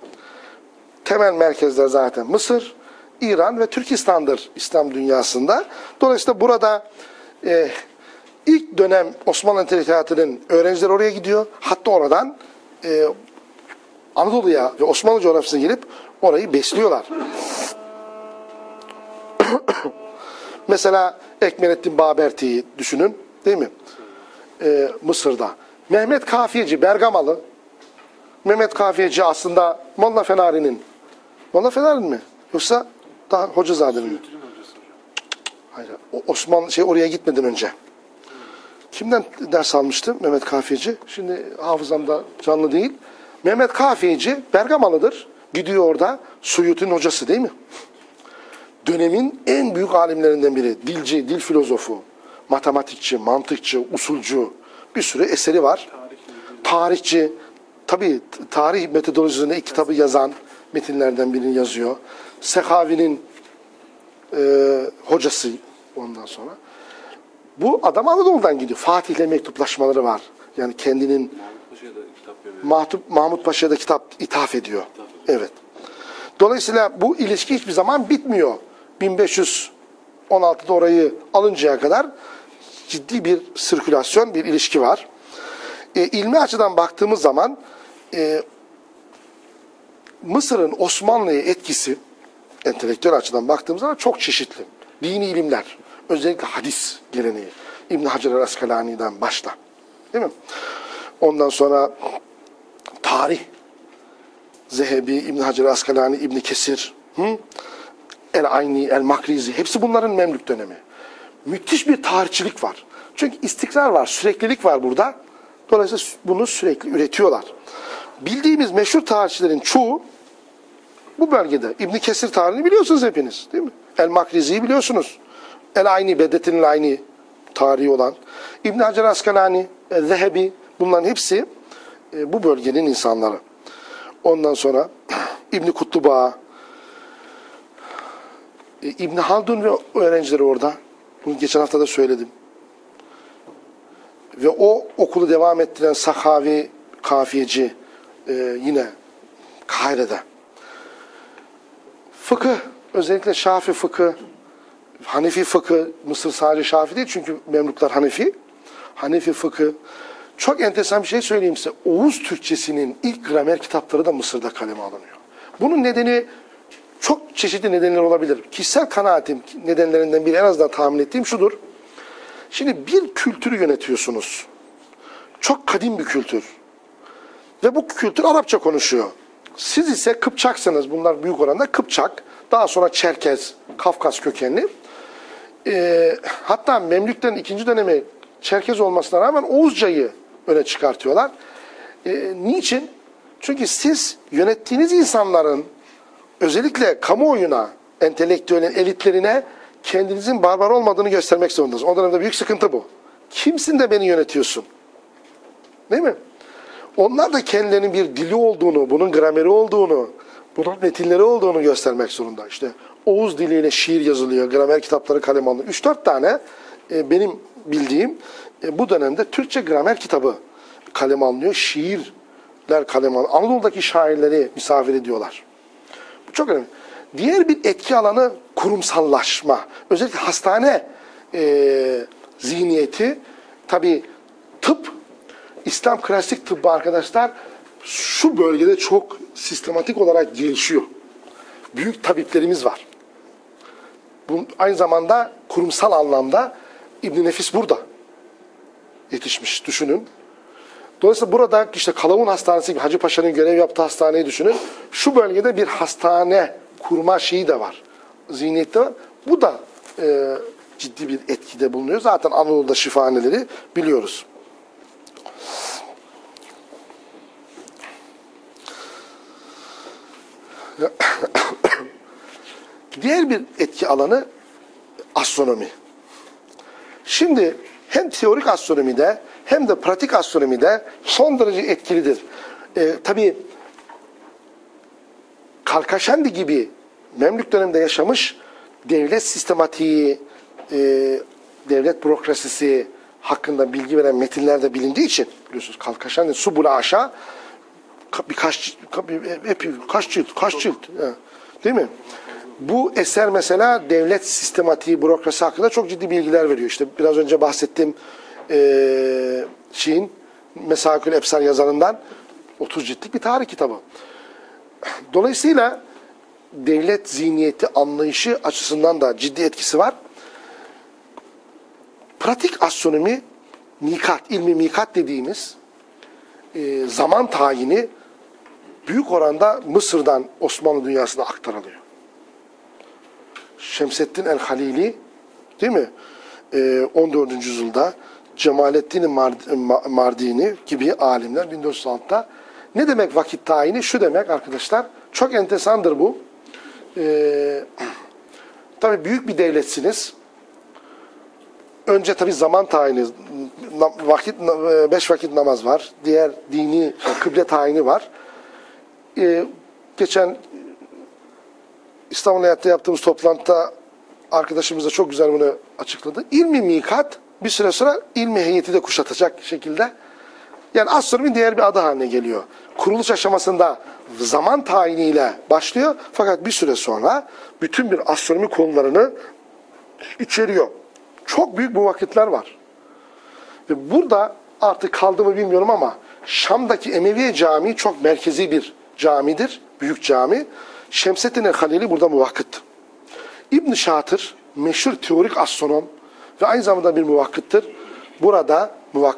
Temel merkezler zaten Mısır, İran ve Türkistan'dır İslam dünyasında. Dolayısıyla burada e, ilk dönem Osmanlı entelektüelinin öğrencileri oraya gidiyor. Hatta oradan e, Anadolu'ya ve Osmanlı coğrafyasına gelip orayı besliyorlar. Mesela Ekmelettin Baberti'yi düşünün, değil mi? E, Mısır'da. Mehmet Kafiyeci, Bergamalı. Mehmet Kafiyeci aslında Molla Fenari'nin. Molla Fenari'nin mi? Yoksa daha Hocazade'nin mi? Hayır. O Osmanlı şey oraya gitmeden önce. Kimden ders almıştı Mehmet Kafiyeci? Şimdi hafızamda canlı değil. Mehmet Kafiyeci Bergamalıdır. Gidiyor orada. Suyuti'nin hocası değil mi? Dönemin en büyük alimlerinden biri. Dilci, dil filozofu, matematikçi, mantıkçı, usulcu. Bir sürü eseri var. Tarihçi. Tabii tarih metodolojisinde ilk kitabı yazan metinlerden birini yazıyor. Sekavi'nin e, hocası ondan sonra. Bu adam Anadolu'dan gidiyor. Fatih'le mektuplaşmaları var. Yani kendinin Mahmut, Mahmut Paşa'ya da kitap ithaf ediyor. Evet. Dolayısıyla bu ilişki hiçbir zaman bitmiyor. bin beş yüz on altıda orayı alıncaya kadar ciddi bir sirkülasyon, bir ilişki var. E, ilmi açıdan baktığımız zaman e, Mısır'ın Osmanlı'ya etkisi entelektüel açıdan baktığımız zaman çok çeşitli. Dini ilimler, özellikle hadis geleneği, İbn Hacer el-Askalani'den başla. Değil mi? Ondan sonra tarih. Zehebi, İbn Hacer Askalani, İbn Kesir, hı? El-Ayni, El-Makrizi. Hepsi bunların Memlük dönemi. Müthiş bir tarihçilik var. Çünkü istikrar var, süreklilik var burada. Dolayısıyla bunu sürekli üretiyorlar. Bildiğimiz meşhur tarihçilerin çoğu bu bölgede. İbn Kesir tarihini biliyorsunuz hepiniz, değil mi? El-Makrizi'yi biliyorsunuz. El-Ayni, Bedrettin El-Ayni tarihi olan. İbn Hacer Askalani, El-Zehebi, bunların hepsi e, bu bölgenin insanları. Ondan sonra İbn Kutluba, e, İbn Haldun ve öğrencileri orada. Bunu geçen hafta da söyledim. Ve o okulu devam ettiren Sahavi kafiyeci e, yine Kahire'de. Fıkıh, özellikle Şafi fıkıh, Hanefi fıkıh, Mısır sadece Şafi değil çünkü Memluklar Hanefi. Hanefi fıkıh. Çok enteresan bir şey söyleyeyim size. Oğuz Türkçesinin ilk gramer kitapları da Mısır'da kaleme alınıyor. Bunun nedeni çok çeşitli nedenler olabilir. Kişisel kanaatim nedenlerinden biri en azından tahmin ettiğim şudur. Şimdi bir kültürü yönetiyorsunuz. Çok kadim bir kültür. Ve bu kültür Arapça konuşuyor. Siz ise Kıpçaksınız. Bunlar büyük oranda Kıpçak. Daha sonra Çerkez, Kafkas kökenli. Ee, hatta Memlüklerin ikinci dönemi Çerkez olmasına rağmen Oğuzcayı öne çıkartıyorlar. Ee, niçin? Çünkü siz yönettiğiniz insanların özellikle kamuoyuna, entelektüelin elitlerine kendinizin barbar olmadığını göstermek zorundasınız. O dönemde büyük sıkıntı bu. Kimsin de beni yönetiyorsun? Değil mi? Onlar da kendilerinin bir dili olduğunu, bunun grameri olduğunu, bunun metinleri olduğunu göstermek zorunda. İşte Oğuz diliyle şiir yazılıyor, gramer kitapları kaleme alınıyor. üç dört tane e, benim bildiğim e, bu dönemde Türkçe gramer kitabı kaleme alınıyor. Şiirler kaleme alınıyor. Anadolu'daki şairleri misafir ediyorlar. Bu çok önemli. Diğer bir etki alanı kurumsallaşma. Özellikle hastane e, zihniyeti. Tabii tıp, İslam klasik tıbbı arkadaşlar şu bölgede çok sistematik olarak gelişiyor. Büyük tabiplerimiz var. Bu aynı zamanda kurumsal anlamda İbn Nefis burada yetişmiş. Düşünün. Dolayısıyla burada işte Kalavun Hastanesi gibi Hacı Paşa'nın görev yaptığı hastaneyi düşünün. Şu bölgede bir hastane kurma şeyi de var. Zihniyette var. Bu da e, ciddi bir etkide bulunuyor. Zaten Anadolu'da şifahaneleri biliyoruz. Diğer bir etki alanı astronomi. Şimdi hem teorik astronomide hem de pratik astronomide son derece etkilidir. Ee, tabii Karkaşendi gibi Memlük döneminde yaşamış devlet sistematiği, e, devlet bürokrasisi hakkında bilgi veren metinler de bilindiği için biliyorsunuz Karkaşendi Subul-i Aşa birkaç epey kaç cilt, kaç cilt değil mi? Bu eser mesela devlet sistematiği, bürokrasi hakkında çok ciddi bilgiler veriyor. İşte biraz önce bahsettiğim e, şeyin Mesakül Ebsar yazarından otuz ciltlik bir tarih kitabı. Dolayısıyla devlet zihniyeti anlayışı açısından da ciddi etkisi var. Pratik astronomi, mikat, ilmi mikat dediğimiz e, zaman tayini büyük oranda Mısır'dan Osmanlı dünyasına aktarılıyor. Şemseddin el-Halili değil mi? E, on dördüncü yüzyılda Cemalettin Mardini gibi alimler bin dört yüz altıda. Ne demek vakit tayini? Şu demek arkadaşlar. Çok enteresandır bu. Ee, tabii büyük bir devletsiniz. Önce tabii zaman tayini, vakit, beş vakit namaz var. Diğer dini kıble tayini var. Ee, geçen İstanbul Hayat'ta yaptığımız toplantıda arkadaşımız da çok güzel bunu açıkladı. İlmi mikat bir süre sonra ilmi heyeti de kuşatacak şekilde. Yani astronomi diğer bir adı haline geliyor. Kuruluş aşamasında zaman tayiniyle başlıyor. Fakat bir süre sonra bütün bir astronomi konularını içeriyor. Çok büyük bu vakitler var. Ve burada artık kaldı mı bilmiyorum ama Şam'daki Emeviye Camii çok merkezi bir camidir. Büyük cami. Şemseddin el-Halili burada muvakkıt. İbn Şatır meşhur teorik astronom ve aynı zamanda bir muvakkıttır. Burada muvakkıt.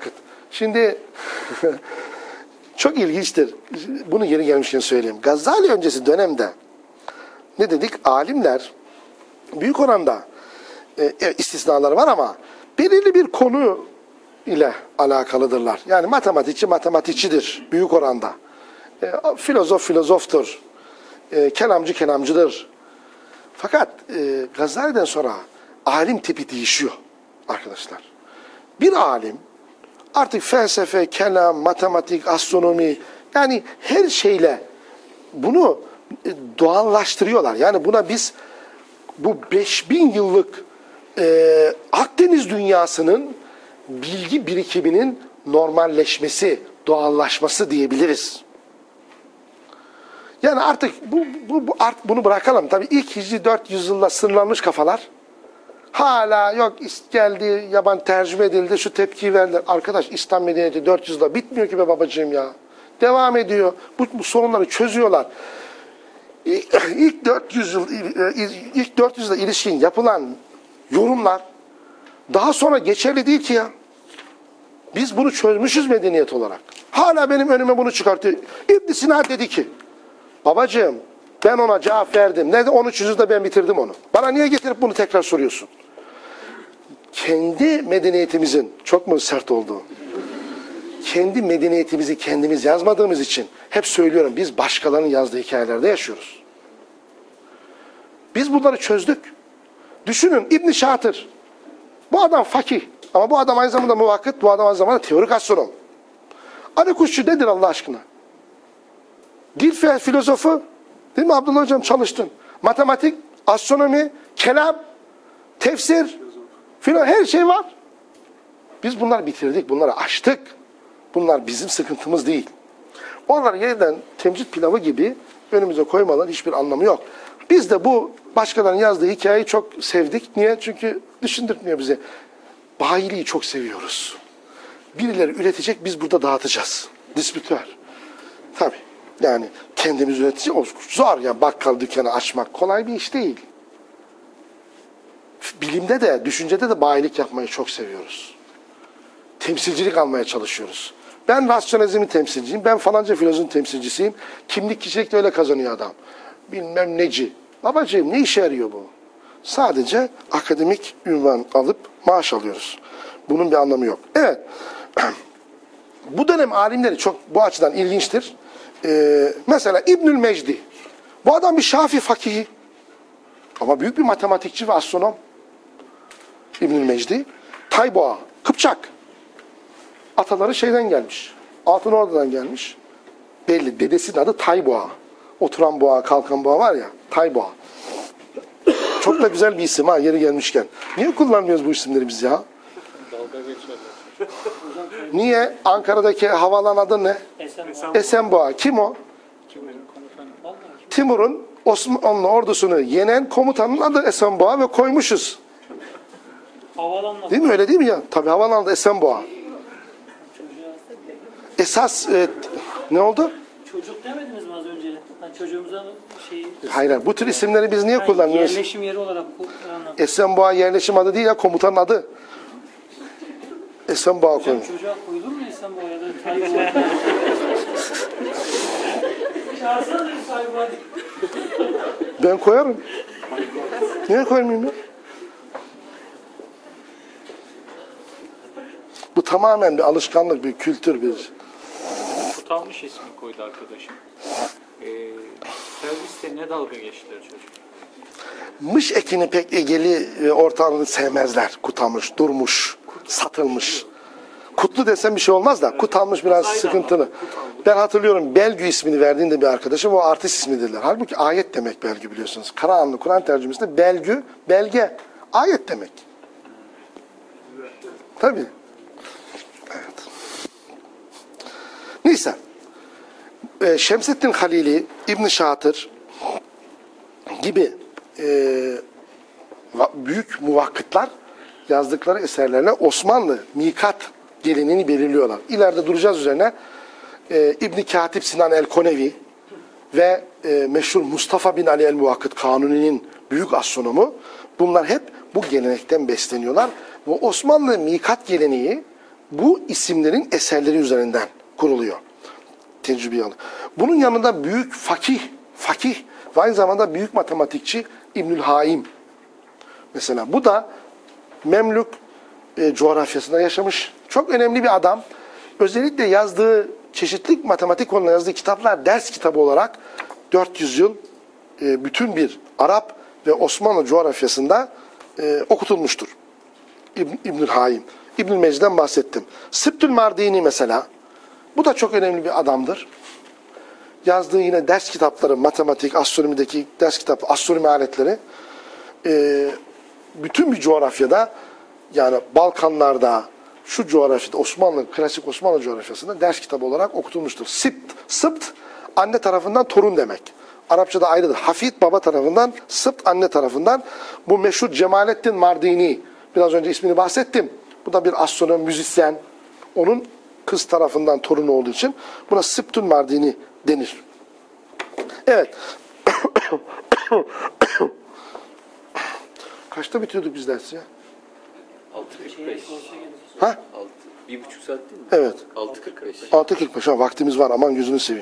Şimdi çok ilginçtir. Bunu yeri gelmişken söyleyeyim. Gazali öncesi dönemde ne dedik? Alimler büyük oranda e, istisnaları var ama belirli bir konu ile alakalıdırlar. Yani matematikçi matematikçidir büyük oranda. E, filozof filozoftur. E, kelamcı kelamcıdır. Fakat e, Gazali'den sonra alim tipi değişiyor arkadaşlar. Bir alim artık felsefe, kelam, matematik, astronomi yani her şeyle bunu e, doğallaştırıyorlar. Yani buna biz bu beş bin yıllık e, Akdeniz dünyasının bilgi birikiminin normalleşmesi, doğallaşması diyebiliriz. Yani artık bu, bu, bu art, bunu bırakalım. Tabii ilk Hicri dört yüz yılla sınırlanmış kafalar. Hala yok geldi, yaban tercüme edildi, şu tepkiyi verdiler. Arkadaş İslam medeniyeti dört yüzle bitmiyor ki be babacığım ya. Devam ediyor. Bu, bu sorunları çözüyorlar. İlk, ilk dört yüz yıl, ilk dört yüzle ilişkin yapılan yorumlar daha sonra geçerli değil ki ya. Biz bunu çözmüşüz medeniyet olarak. Hala benim önüme bunu çıkartıyor. İbn Sina dedi ki, babacığım ben ona cevap verdim. Ne de on üç yüzyılda ben bitirdim onu. Bana niye getirip bunu tekrar soruyorsun? Kendi medeniyetimizin çok mu sert olduğu? Kendi medeniyetimizi kendimiz yazmadığımız için hep söylüyorum biz başkalarının yazdığı hikayelerde yaşıyoruz. Biz bunları çözdük. Düşünün İbn Şatır. Bu adam fakih. Ama bu adam aynı zamanda muvakkit, bu adam aynı zamanda teorik astronom. Ali Kuşçu nedir Allah aşkına? Dil filozofu, değil mi Abdullah Hocam çalıştın. Matematik, astronomi, kelam, tefsir, filan her şey var. Biz bunları bitirdik, bunları aştık. Bunlar bizim sıkıntımız değil. Onları yeniden temcit pilavı gibi önümüze koymaların hiçbir anlamı yok. Biz de bu başkalarının yazdığı hikayeyi çok sevdik. Niye? Çünkü düşündürtmüyor bize. Bayiliği çok seviyoruz. Birileri üretecek, biz burada dağıtacağız. Distribütör. Tabii. Yani kendimiz üretici zor ya, bakkal dükkanı açmak kolay bir iş değil. Bilimde de, düşüncede de bayilik yapmayı çok seviyoruz. Temsilcilik almaya çalışıyoruz. Ben rasyonalizmin temsilciyim, ben falanca filozofun temsilcisiyim. Kimlik kişilik de öyle kazanıyor adam. Bilmem neci. Babacığım ne işe yarıyor bu? Sadece akademik ünvan alıp maaş alıyoruz. Bunun bir anlamı yok. Evet. Bu dönem alimleri çok bu açıdan ilginçtir. Ee, mesela İbnül Mecdi. Bu adam bir Şafii fakihi. Ama büyük bir matematikçi ve astronom. İbnül Mecdi. Tayboğa, Kıpçak. Ataları şeyden gelmiş. Altınordu'dan gelmiş. Belli. Dedesinin adı Tayboğa. Oturan boğa, kalkan boğa var ya. Tayboğa. Çok da güzel bir isim ha yeri gelmişken. Niye kullanmıyoruz bu isimleri biz ya?
Dalga geçiyorlar.
Niye? Ankara'daki havaalan adı ne?
Esenboğa.
Esenboğa. Kim o? Timur'un Osmanlı ordusunu yenen komutanın adı Esenboğa ve koymuşuz.
Havalanma.
Değil mi? Öyle değil mi ya? Tabii havaalanında Esenboğa. Esas e, ne oldu?
Çocuk demediniz mi az önce? Hani çocuğumuza şey...
Hayır, hayır. Bu tür isimleri biz niye
Yani
kullanmıyoruz?
yerleşim yeri olarak kullanalım.
Esenboğa yerleşim adı değil ya, komutanın adı. Esenboğa
Hocam
koymuş.
çocuğa koyulur mu Esenboğa ya da Tayboğa? Çağırsana da bir Tayboğa.
Ben koyarım. Niye koymayayım ya? Bu tamamen bir alışkanlık, bir kültür, bir...
Kutalmış ismi koydu arkadaşım. Ee, serviste ne dalga geçtiler çocuk?
Mış ekini pek Egeli e, ortamını sevmezler. Kutalmış, durmuş, satılmış. Kutlu desem bir şey olmaz da kutalmış biraz sıkıntılı. Ben hatırlıyorum Belgü ismini verdiğinde bir arkadaşım o artist ismidirler. Halbuki ayet demek Belgü biliyorsunuz. Karahanlı Kur'an tercümesinde Belgü, belge, ayet demek. Tabii. Evet. Neyse. Ee, Şemseddin Halili, İbn Şatır gibi e, büyük muvakkıtlar yazdıkları eserlerle Osmanlı mikat geleneğini belirliyorlar. İleride duracağız üzerine. E, İbn Katip Sinan el-Konevi ve e, meşhur Mustafa bin Ali el-Muvakkıt Kanuni'nin büyük astronomu, bunlar hep bu gelenekten besleniyorlar. Ve Osmanlı mikat geleneği bu isimlerin eserleri üzerinden kuruluyor. Tecrübe alı. Bunun yanında büyük fakih, fakih ve aynı zamanda büyük matematikçi İbnül Haim. Mesela bu da Memlük e, coğrafyasında yaşamış. Çok önemli bir adam. Özellikle yazdığı çeşitli matematik konularında yazdığı kitaplar ders kitabı olarak dört yüz yıl e, bütün bir Arap ve Osmanlı coğrafyasında e, okutulmuştur. İbn, İbnül Haim. İbnül Mecd'den bahsettim. Sıbtül Mardini mesela. Bu da çok önemli bir adamdır. Yazdığı yine ders kitapları, matematik, astronomideki ders kitapı, astronomi aletleri e, bütün bir coğrafyada, yani Balkanlarda, şu coğrafyada, Osmanlı, klasik Osmanlı coğrafyasında ders kitabı olarak okutulmuştur. Sıbt, sıbt anne tarafından torun demek. Arapçada ayrıdır. Hafid baba tarafından, sıbt anne tarafından. Bu meşhur Cemalettin Mardini, biraz önce ismini bahsettim. Bu da bir astronom, müzisyen. Onun kız tarafından torunu olduğu için buna Sıbtül Mardini denir. Evet. Kaçta bitiriyorduk biz dersi ya?
altı kırk beş.
Ha?
altı, bir buçuk saat değil mi?
Evet.
altı kırk beş.
altı kırk beş. Ha, vaktimiz var. Aman gözünü seveyim.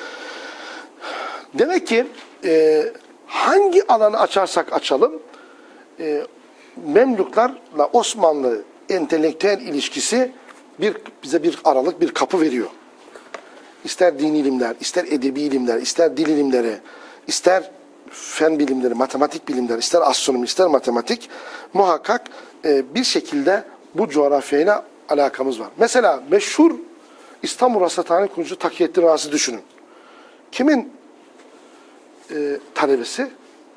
Demek ki e, hangi alanı açarsak açalım e, Memlüklerle Osmanlı entelektüel ilişkisi bir bize bir aralık, bir kapı veriyor. İster dini ilimler, ister edebi ilimler, ister dil ilimleri, ister fen bilimleri, matematik bilimler, ister astronomi, ister matematik, muhakkak e, bir şekilde bu coğrafyayla alakamız var. Mesela meşhur İstanbul Rasathanı kurucusu Takiyettin Ras'ı düşünün. Kimin e, talebesi?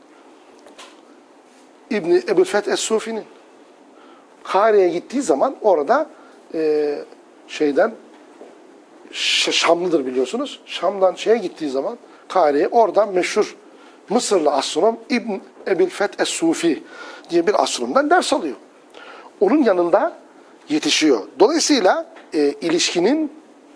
İbni Ebu'l-Feth Es-Sufi'nin. Kahire'ye gittiği zaman orada e, şeyden Şamlıdır biliyorsunuz. Şam'dan şeye gittiği zaman Kahire'ye, oradan meşhur Mısırlı astronom İbn Ebu'l-Feth Es-Sufi diye bir astronomdan ders alıyor. Onun yanında yetişiyor. Dolayısıyla e, ilişkinin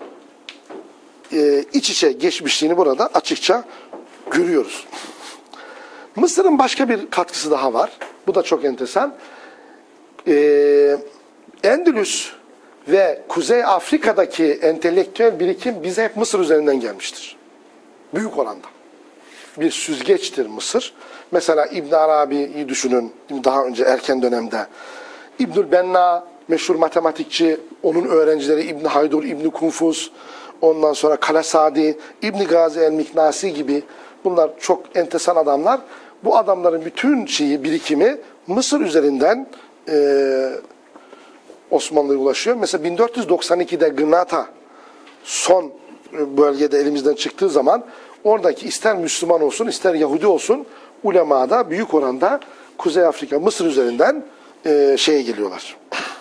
e, iç içe geçmişliğini burada açıkça görüyoruz. Mısır'ın başka bir katkısı daha var. Bu da çok enteresan. Ee, Endülüs ve Kuzey Afrika'daki entelektüel birikim bize hep Mısır üzerinden gelmiştir. Büyük oranda. Bir süzgeçtir Mısır. Mesela İbn Arabi'yi düşünün, daha önce erken dönemde. İbnül Benna, meşhur matematikçi, onun öğrencileri İbn Haydur, İbn Kunfuz, ondan sonra Kalasadi, İbn Gazi el-Miknasi gibi, bunlar çok enteresan adamlar. Bu adamların bütün şeyi, birikimi Mısır üzerinden e, Osmanlı'ya ulaşıyor. Mesela bin dört yüz doksan ikide Gırnata son bölgede elimizden çıktığı zaman oradaki ister Müslüman olsun ister Yahudi olsun ulemada büyük oranda Kuzey Afrika, Mısır üzerinden e, şeye geliyorlar.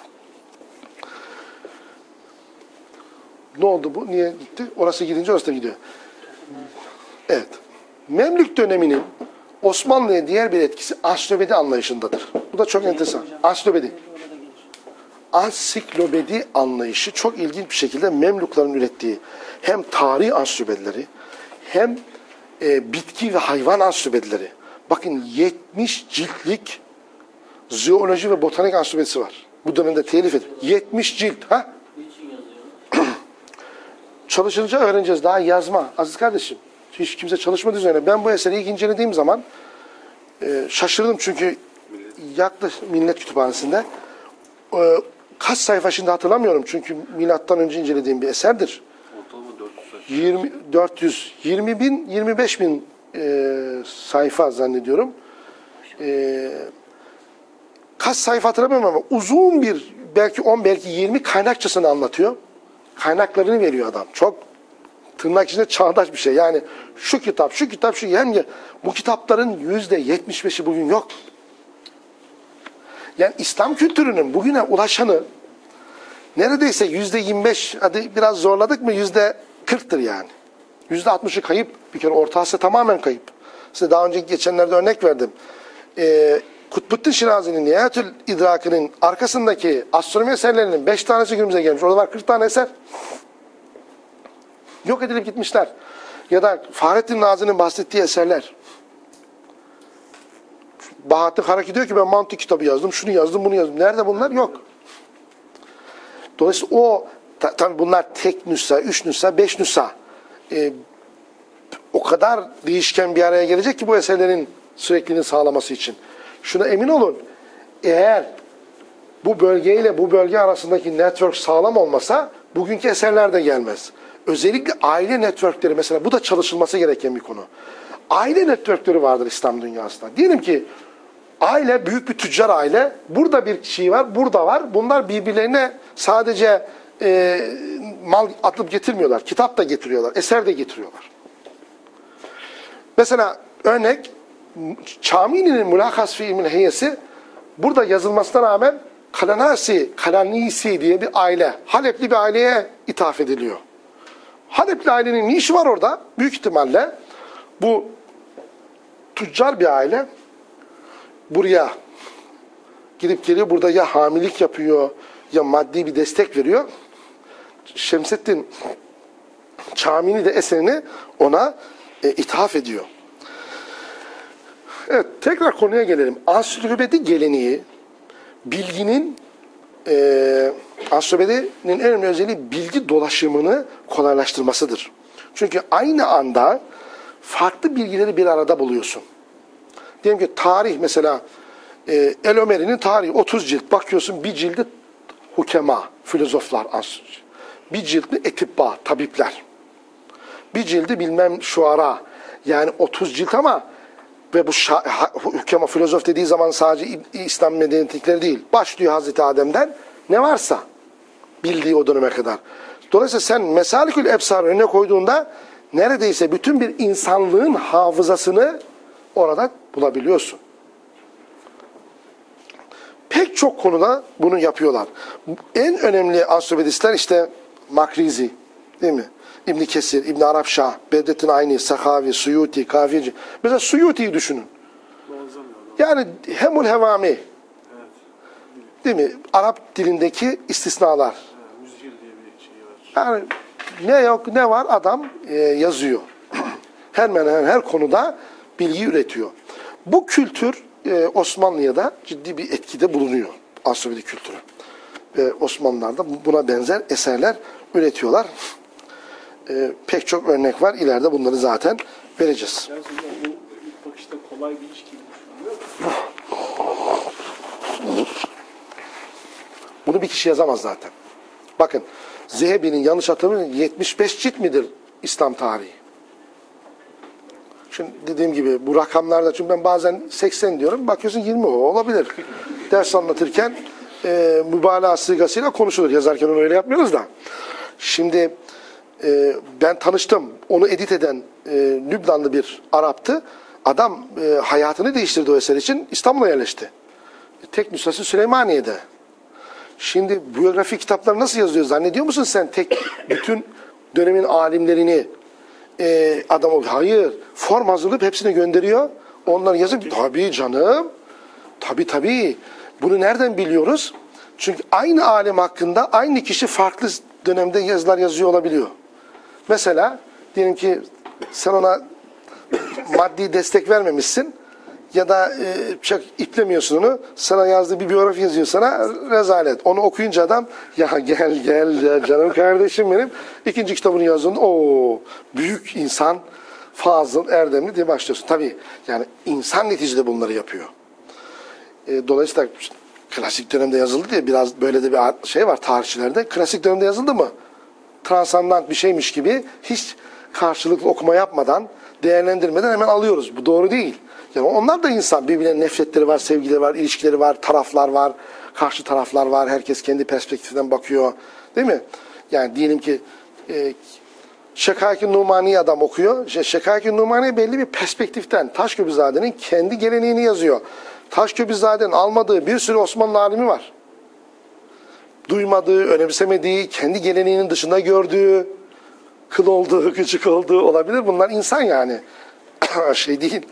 Ne oldu bu? Niye gitti? Orası gidince orası da gidiyor. Evet. Memlük döneminin Osmanlı'ya diğer bir etkisi ansiklopedi anlayışındadır. Bu da çok enteresan. Ansiklopedi. Ansiklopedi anlayışı çok ilginç bir şekilde Memlüklerin ürettiği hem tarih ansiklopedileri hem e, bitki ve hayvan ansiklopedileri. Bakın yetmiş ciltlik zooloji ve botanik ansiklopedisi var. Bu dönemde telif edildi. yetmiş cilt. Ha? Çalışınca öğreneceğiz. Daha yazma. Aziz kardeşim. Hiç kimse çalışmadığı üzerine. Ben bu eseri ilk incelediğim zaman e, şaşırdım çünkü yaklaşık Millet Kütüphanesi'nde e, kaç sayfa şimdi hatırlamıyorum çünkü milattan önce incelediğim bir eserdir.
Ortalama dört yüz sayfa.
yirmi, dört yüz, yirmi bin, yirmi beş bin e, sayfa zannediyorum. E, kaç sayfa hatırlamıyorum ama uzun bir, belki on, belki yirmi kaynakçasını anlatıyor. Kaynaklarını veriyor adam. Çok tırnak içinde çağdaş bir şey. Yani şu kitap, şu kitap, şu hem bu kitapların yüzde yetmiş beşi bugün yok. Yani İslam kültürünün bugüne ulaşanı neredeyse yüzde yirmi beş, hadi biraz zorladık mı yüzde kırktır yani. Yüzde altmışı kayıp. Bir kere Orta Asya tamamen kayıp. Size daha önceki geçenlerde örnek verdim. Ee, Kutbuddin Şirazi'nin Nihayetül İdrakı'nın arkasındaki astronomi eserlerinin beş tanesi günümüze gelmiş. Orada var kırk tane eser. Yok edilip gitmişler. Ya da Fahrettin Nazi'nin bahsettiği eserler. Bahattin Haraki diyor ki ben mantık kitabı yazdım, şunu yazdım, bunu yazdım. Nerede bunlar? Yok. Dolayısıyla o ta, tabii bunlar tek nüsha, üç nüsha, beş nüsha. Ee, o kadar değişken bir araya gelecek ki bu eserlerin sürekliliğini sağlaması için. Şuna emin olun. Eğer bu bölgeyle bu bölge arasındaki network sağlam olmasa bugünkü eserler de gelmez. Özellikle aile networkleri mesela bu da çalışılması gereken bir konu. Aile networkleri vardır İslam dünyasında. Diyelim ki aile büyük bir tüccar aile. Burada bir şey var, burada var. Bunlar birbirlerine sadece e, mal atıp getirmiyorlar. Kitap da getiriyorlar, eser de getiriyorlar. Mesela örnek Çamini'nin Mülakas fi İlmil Heyesi burada yazılmasına rağmen Kalanasi, Kalanisi diye bir aile, Halepli bir aileye ithaf ediliyor. Halepli ailenin ne işi var orada? Büyük ihtimalle bu tüccar bir aile buraya gidip geliyor. Burada ya hamilik yapıyor ya maddi bir destek veriyor. Şemseddin Çamini de eserini ona e, ithaf ediyor. Evet, tekrar konuya gelelim. Ansiklopedi geleneği bilginin e, ansiklopedinin en önemli özelliği bilgi dolaşımını kolaylaştırmasıdır. Çünkü aynı anda farklı bilgileri bir arada buluyorsun. Diyelim ki tarih mesela e, El Ömeri'nin tarihi otuz cilt. Bakıyorsun bir cildi hukema, filozoflar, bir cildi etibba, tabipler. Bir cildi bilmem şuara. Yani otuz cilt ama ve bu hukema, filozof dediği zaman sadece İslam medeniyetlikleri değil. Başlıyor Hazreti Adem'den ne varsa bildiği o döneme kadar. Dolayısıyla sen Mesalikül Ebsar önüne koyduğunda neredeyse bütün bir insanlığın hafızasını orada bulabiliyorsun. Pek çok konuda bunu yapıyorlar. En önemli ansiklopedistler işte Makrizi, değil mi? İbn Kesir, İbn Arapşah, Bedrettin Ayni, Sakavi, Suyuti, Kafici. Mesela Suyuti'yi düşünün. Yani Hemul Hevami, değil mi? Arap dilindeki istisnalar. Yani ne yok ne var adam e, yazıyor. Hemen hemen her konuda bilgi üretiyor. Bu kültür e, Osmanlı'ya da ciddi bir etkide bulunuyor. Ansiklopedi kültürü. Ve Osmanlılar da buna benzer eserler üretiyorlar. E, pek çok örnek var. İleride bunları zaten vereceğiz.
Gerçekten bu ilk bakışta kolay bir iş gibi düşünülüyor.
Bunu bir kişi yazamaz zaten. Bakın Zehebi'nin yanlış hatırlamıyorum yetmiş beş cilt midir İslam tarihi? Şimdi dediğim gibi bu rakamlarda çünkü ben bazen seksen diyorum bakıyorsun yirmi o olabilir. Ders anlatırken e, mübalağa sigasıyla konuşulur. Yazarken onu öyle yapmıyoruz da. Şimdi e, ben tanıştım. Onu edit eden e, Lübnanlı bir Arap'tı. Adam e, hayatını değiştirdi o eser için. İstanbul'a yerleşti. Tek nüshası Süleymaniye'de. Şimdi biyografi kitapları nasıl yazıyor? Zannediyor musun sen tek bütün dönemin alimlerini e, adam hayır form hazırlayıp hepsini gönderiyor. Onları yazıp tabii canım tabii tabii bunu nereden biliyoruz? Çünkü aynı alim hakkında aynı kişi farklı dönemde yazılar yazıyor olabiliyor. Mesela diyelim ki sen ona maddi destek vermemişsin ya da e, çok iplemiyorsun onu. Sana yazdığı bir biyografi yazıyor sana rezalet. Onu okuyunca adam ya gel gel ya canım kardeşim benim. İkinci kitabını yazdığında o büyük insan Fazıl Erdemli diye başlıyorsun. Tabii yani insan neticede bunları yapıyor. E, dolayısıyla klasik dönemde yazıldı diye biraz böyle de bir şey var tarihçilerde. Klasik dönemde yazıldı mı? Transandant bir şeymiş gibi hiç karşılıklı okuma yapmadan, değerlendirmeden hemen alıyoruz. Bu doğru değil. Yani onlar da insan. Birbirine nefretleri var, sevgileri var, ilişkileri var, taraflar var, karşı taraflar var. Herkes kendi perspektifinden bakıyor. Değil mi? Yani diyelim ki e, Şekâk-ı Numani'yi adam okuyor. Şekâk-ı Numani belli bir perspektiften Taşköprüzade'nin kendi geleneğini yazıyor. Taşköprüzade'nin almadığı bir sürü Osmanlı alimi var. Duymadığı, önemsemediği, kendi geleneğinin dışında gördüğü, kıl olduğu, küçük olduğu olabilir. Bunlar insan yani. Şey değil.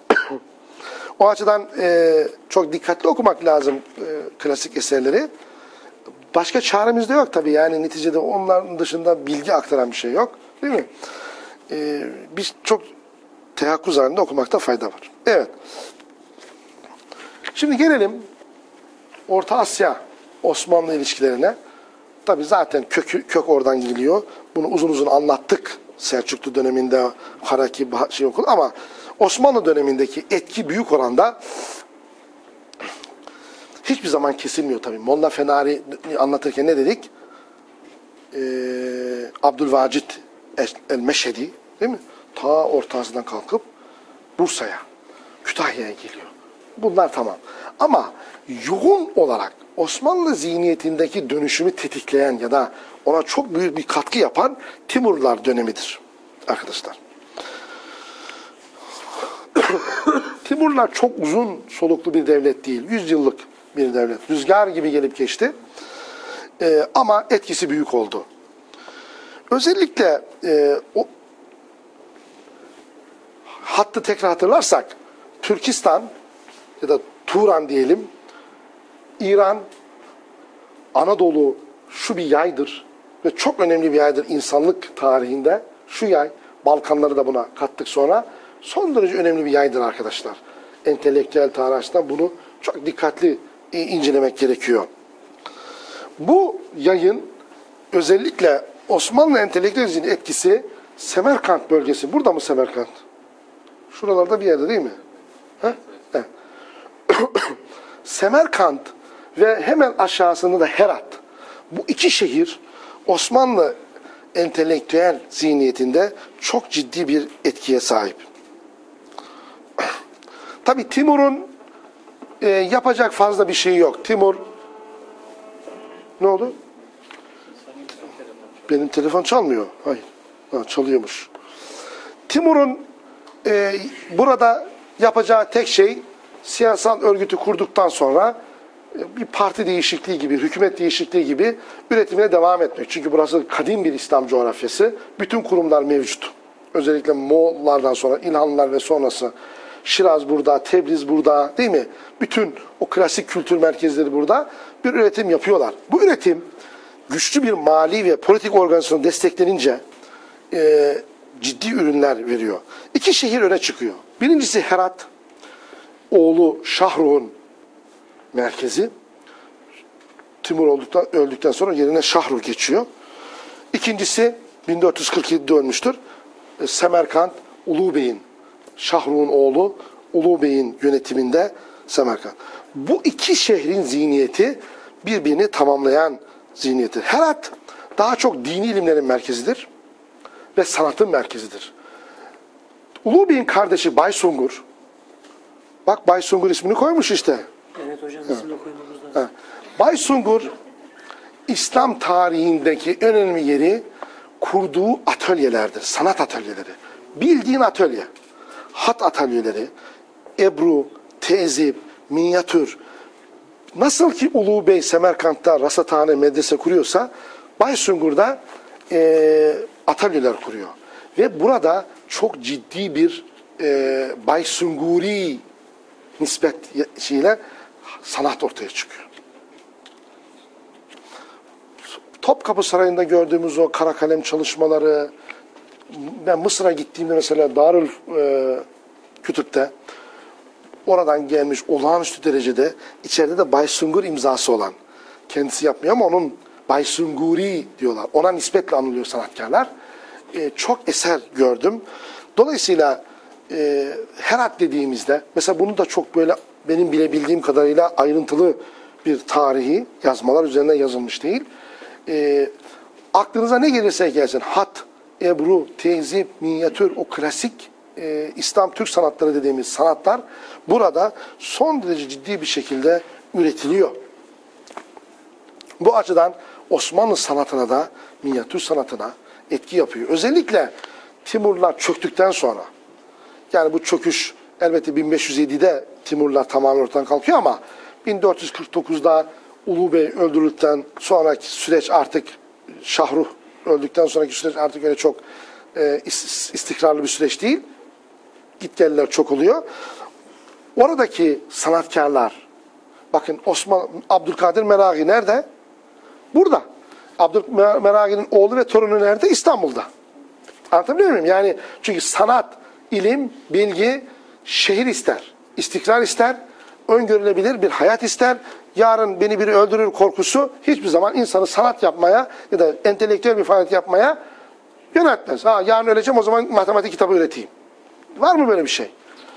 O açıdan e, çok dikkatli okumak lazım e, klasik eserleri. Başka çaremiz de yok tabii. Yani neticede onların dışında bilgi aktaran bir şey yok. Değil mi? E, biz çok teyakkuz halinde okumakta fayda var. Evet. Şimdi gelelim Orta Asya Osmanlı ilişkilerine. Tabi zaten kökü, kök oradan geliyor. Bunu uzun uzun anlattık. Selçuklu döneminde Haraki şey okul ama Osmanlı dönemindeki etki büyük oranda hiçbir zaman kesilmiyor tabii. Molla Fenari anlatırken ne dedik? Ee, Abdülvacit el-Meşhedi değil mi? Ta Orta Asya'dan kalkıp Bursa'ya, Kütahya'ya geliyor. Bunlar tamam. Ama yoğun olarak Osmanlı zihniyetindeki dönüşümü tetikleyen ya da ona çok büyük bir katkı yapan Timurlular dönemidir arkadaşlar. Timurlular çok uzun soluklu bir devlet değil. Yüz yıllık bir devlet. Rüzgar gibi gelip geçti. Ee, ama etkisi büyük oldu. Özellikle e, o hattı tekrar hatırlarsak Türkistan ya da Turan diyelim, İran, Anadolu şu bir yaydır ve çok önemli bir yaydır insanlık tarihinde. Şu yay, Balkanları da buna kattık sonra. Son derece önemli bir yaydır arkadaşlar. Entelektüel tarih açısından bunu çok dikkatli incelemek gerekiyor. Bu yayın özellikle Osmanlı entelektüel etkisi Semerkant bölgesi. Burada mı Semerkant? Şuralarda bir yerde değil mi? Ha? Evet. Semerkant ve hemen aşağısında da Herat. Bu iki şehir Osmanlı entelektüel zihniyetinde çok ciddi bir etkiye sahip. Tabi Timur'un e, yapacak fazla bir şey yok. Timur ne oldu? Benim telefon çalmıyor. Hayır. Ha, çalıyormuş. Timur'un e, burada yapacağı tek şey siyasal örgütü kurduktan sonra e, bir parti değişikliği gibi, hükümet değişikliği gibi üretimine devam etmek. Çünkü burası kadim bir İslam coğrafyası. Bütün kurumlar mevcut. Özellikle Moğollardan sonra İlhanlılar ve sonrası Şiraz burada, Tebriz burada değil mi? Bütün o klasik kültür merkezleri burada bir üretim yapıyorlar. Bu üretim güçlü bir mali ve politik organizasyonu desteklenince e, ciddi ürünler veriyor. İki şehir öne çıkıyor. Birincisi Herat, oğlu Şahruh'un merkezi. Timur olduktan, öldükten sonra yerine Şahruh geçiyor. İkincisi bin dört yüz kırk yedi'de ölmüştür. E, Semerkant, Ulu Bey'in, Şahruh'un oğlu Ulu Bey'in yönetiminde Semerkant. Bu iki şehrin zihniyeti birbirini tamamlayan zihniyeti. Herat daha çok dini ilimlerin merkezidir ve sanatın merkezidir. Ulu Bey'in kardeşi Baysungur, bak Baysungur ismini koymuş işte.
Evet hocam, ismini koymamız lazım.
Baysungur, İslam tarihindeki en önemli yeri kurduğu atölyelerdir, sanat atölyeleri. Bildiğin atölye, hat atölyeleri, ebru, tezip, minyatür. Nasıl ki Ulu Bey Semerkant'ta rasathane, medrese kuruyorsa, Baysungur'da e, atölyeler kuruyor. Ve burada çok ciddi bir e, Baysunguri nispet şeyle sanat ortaya çıkıyor. Topkapı Sarayı'nda gördüğümüz o kara kalem çalışmaları, ben Mısır'a gittiğimde mesela Darül e, Kütüp'te oradan gelmiş olağanüstü derecede içeride de Baysungur imzası olan, kendisi yapmıyor ama onun Baysunguri diyorlar. Ona nispetle anılıyor sanatkarlar. E, çok eser gördüm. Dolayısıyla e, Herat dediğimizde mesela bunu da çok böyle benim bilebildiğim kadarıyla ayrıntılı bir tarihi yazmalar üzerine yazılmış değil. E, aklınıza ne gelirse gelsin, hat, ebru, tezip, minyatür, o klasik e, İslam Türk sanatları dediğimiz sanatlar burada son derece ciddi bir şekilde üretiliyor. Bu açıdan Osmanlı sanatına da, minyatür sanatına etki yapıyor. Özellikle Timurlar çöktükten sonra, yani bu çöküş elbette bin beş yüz yedi'de Timurlar tamamen ortadan kalkıyor ama bin dört yüz kırk dokuz'da Ulu Bey öldürüldükten sonraki süreç artık Şahruh öldükten sonraki süreç artık öyle çok e, istikrarlı bir süreç değil. Gitgelliler çok oluyor. Oradaki sanatkarlar, bakın Osman Abdülkadir Meragi nerede? Burada. Abdülkadir Meragi'nin oğlu ve torunu nerede? İstanbul'da. Anlatabiliyor muyum? Yani çünkü sanat, ilim, bilgi şehir ister, istikrar ister, öngörülebilir bir hayat ister, yarın beni biri öldürür korkusu hiçbir zaman insanı sanat yapmaya ya da entelektüel bir faaliyet yapmaya yöneltmez. Ha, yarın öleceğim, o zaman matematik kitabı üreteyim. Var mı böyle bir şey?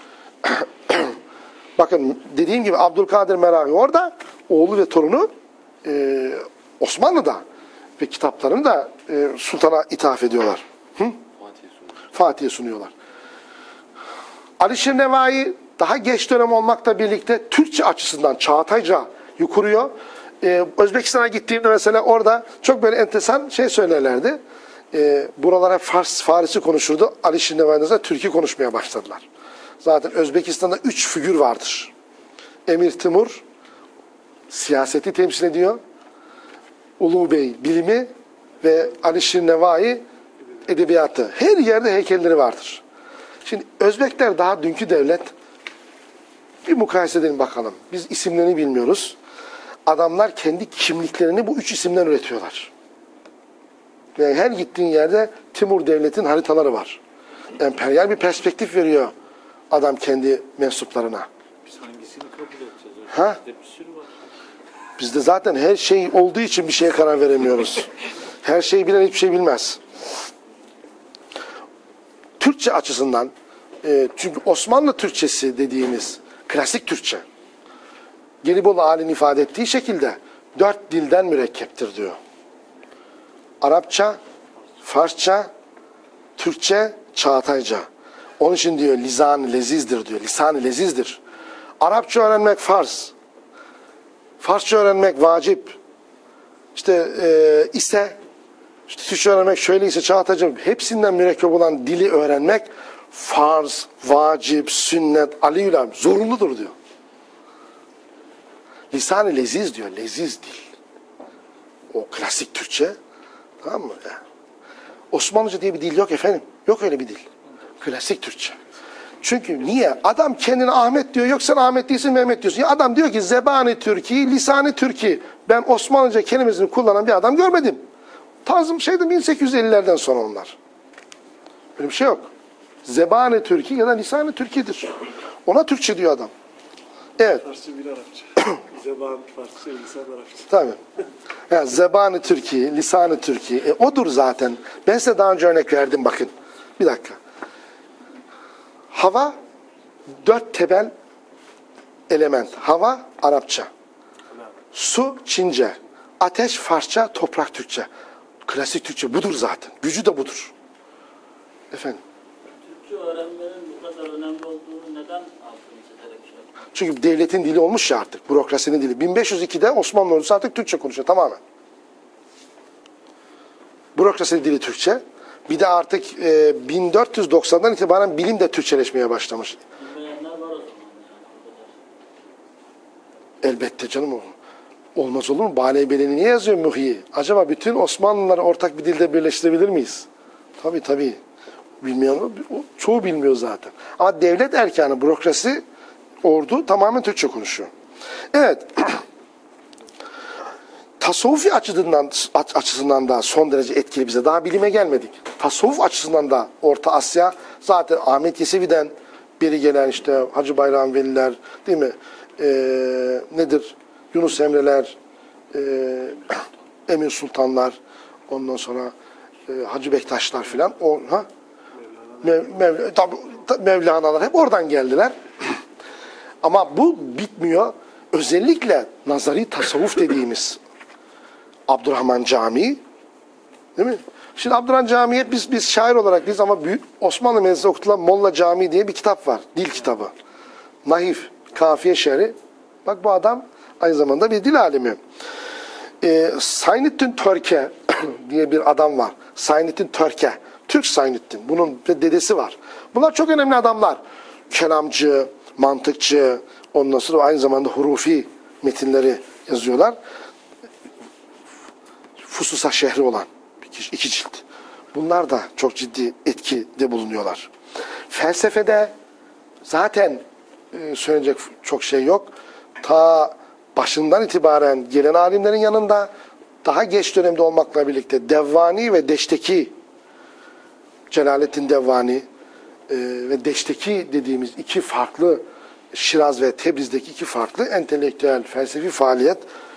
Bakın dediğim gibi Abdülkadir Meragi orada, oğlu ve torunu e, Osmanlı'da ve kitaplarını da e, sultana ithaf ediyorlar. Hı?
Fatih'e sunuyor.
Fatih'e sunuyorlar. Alişir Nevai daha geç dönem olmakla birlikte Türkçe açısından Çağatayca kuruyor. Ee, Özbekistan'a gittiğimde mesela orada çok böyle enteresan şey söylerlerdi. Ee, buralara Fars, Farisi konuşurdu. Alişir Nevai'den sonra Türkçe konuşmaya başladılar. Zaten Özbekistan'da üç figür vardır. Emir Timur siyaseti temsil ediyor. Ulu Bey bilimi ve Alişir Nevai edebiyatı. Her yerde heykelleri vardır. Şimdi Özbekler daha dünkü devlet. Bir mukayese edelim bakalım. Biz isimlerini bilmiyoruz. Adamlar kendi kimliklerini bu üç isimden üretiyorlar. Yani her gittiğin yerde Timur Devlet'in haritaları var. Emperyal bir perspektif veriyor adam kendi mensuplarına.
Biz hangisini kabul edeceğiz?
Ha?
Bizde bir sürü var.
Bizde zaten her şey olduğu için bir şeye karar veremiyoruz. Her şeyi bilen hiçbir şey bilmez. Türkçe açısından, e, çünkü Osmanlı Türkçesi dediğimiz klasik Türkçe, Gelibolu Ali'nin ifade ettiği şekilde dört dilden mürekkeptir diyor. Arapça, Farsça, Türkçe, Çağatayca. Onun için diyor lisan-ı lezizdir diyor. Lisan-ı lezizdir. Arapça öğrenmek farz. Farsça öğrenmek vacip. İşte e, ise işte Türkçe öğrenmek şöyleyse Çağatayca, hepsinden mürekkep olan dili öğrenmek farz, vacip, sünnet, aliyül zorunludur diyor. Lisan-ı leziz diyor. Leziz dil. O klasik Türkçe. Tamam mı? Yani. Osmanlıca diye bir dil yok efendim. Yok öyle bir dil. Klasik Türkçe. Çünkü niye? Adam kendine Ahmet diyor. Yok sen Ahmet değilsin, Mehmet diyorsun. Ya adam diyor ki zebani Türki, lisanı Türki. Ben Osmanlıca kelimesini kullanan bir adam görmedim. Tanzım şeydi bin sekiz yüz ellilerden sonra onlar. Öyle bir şey yok. Zebani Türki ya da lisanı Türki'dir. Ona Türkçe diyor adam. Evet.
Farsça bir Arapça. Zeban Farsça, lisan Arapça.
Tabii. Yani zebani Türki, lisanı Türki. E, odur zaten. Ben size daha önce örnek verdim bakın. Bir dakika. Hava dört temel element. Hava Arapça. Su Çince. Ateş Farsça, toprak Türkçe. Klasik Türkçe budur zaten. Gücü de budur. Efendim.
Türkçe öğrenmenin bu kadar önemli olduğunu neden altını çizerek şey yapmak?
Çünkü devletin dili olmuş ya artık. Bürokrasinin dili. bin beş yüz ikide Osmanlı ordusu artık Türkçe konuşuyor tamamen. Bürokrasinin dili Türkçe. Bir de artık e, bin dört yüz doksandan itibaren bilim de Türkçeleşmeye başlamış.
Bilmeyenler var o zaman yani.
Elbette canım o. Olmaz olur mu? Baleybeleni niye yazıyor Muhyi? Acaba bütün Osmanlıları ortak bir dilde birleştirebilir miyiz? Tabii tabii. Bilmiyor, çoğu bilmiyor zaten. Ama devlet erkanı, bürokrasi, ordu tamamen Türkçe konuşuyor. Evet. Tasavvufi açısından, açısından da son derece etkili bize. Daha bilime gelmedik. Tasavvuf açısından da Orta Asya zaten Ahmet Yesevi'den beri gelen işte Hacı Bayram Veliler, değil mi? Ee, nedir? Yunus Emre'ler, e, Emir Sultanlar, ondan sonra e, Hacı Bektaşlar filan. O, ha? Mev, Mev, tabii, Mevlana'lar hep oradan geldiler. Ama bu bitmiyor. Özellikle nazari tasavvuf dediğimiz Abdurrahman Camii, değil mi? Şimdi Abdurrahman Camii'ye biz biz şair olarak biz ama büyük Osmanlı Meclisi'nde okutulan Molla Camii diye bir kitap var. Dil kitabı. Naif, kafiye şerhi. Bak bu adam aynı zamanda bir dil alimi. Ee, Saynettin Törke diye bir adam var. Saynettin Törke. Türk Saynettin. Bunun bir dedesi var. Bunlar çok önemli adamlar. Kelamcı, mantıkçı, ondan sonra aynı zamanda hurufi metinleri yazıyorlar. Fususa şehri olan iki cilt. Bunlar da çok ciddi etkide bulunuyorlar. Felsefede zaten e, söyleyecek çok şey yok. Ta başından itibaren gelen alimlerin yanında daha geç dönemde olmakla birlikte Devvani ve Deşteki, Celalettin Devvani e, ve Deşteki dediğimiz iki farklı Şiraz ve Tebriz'deki iki farklı entelektüel felsefi faaliyet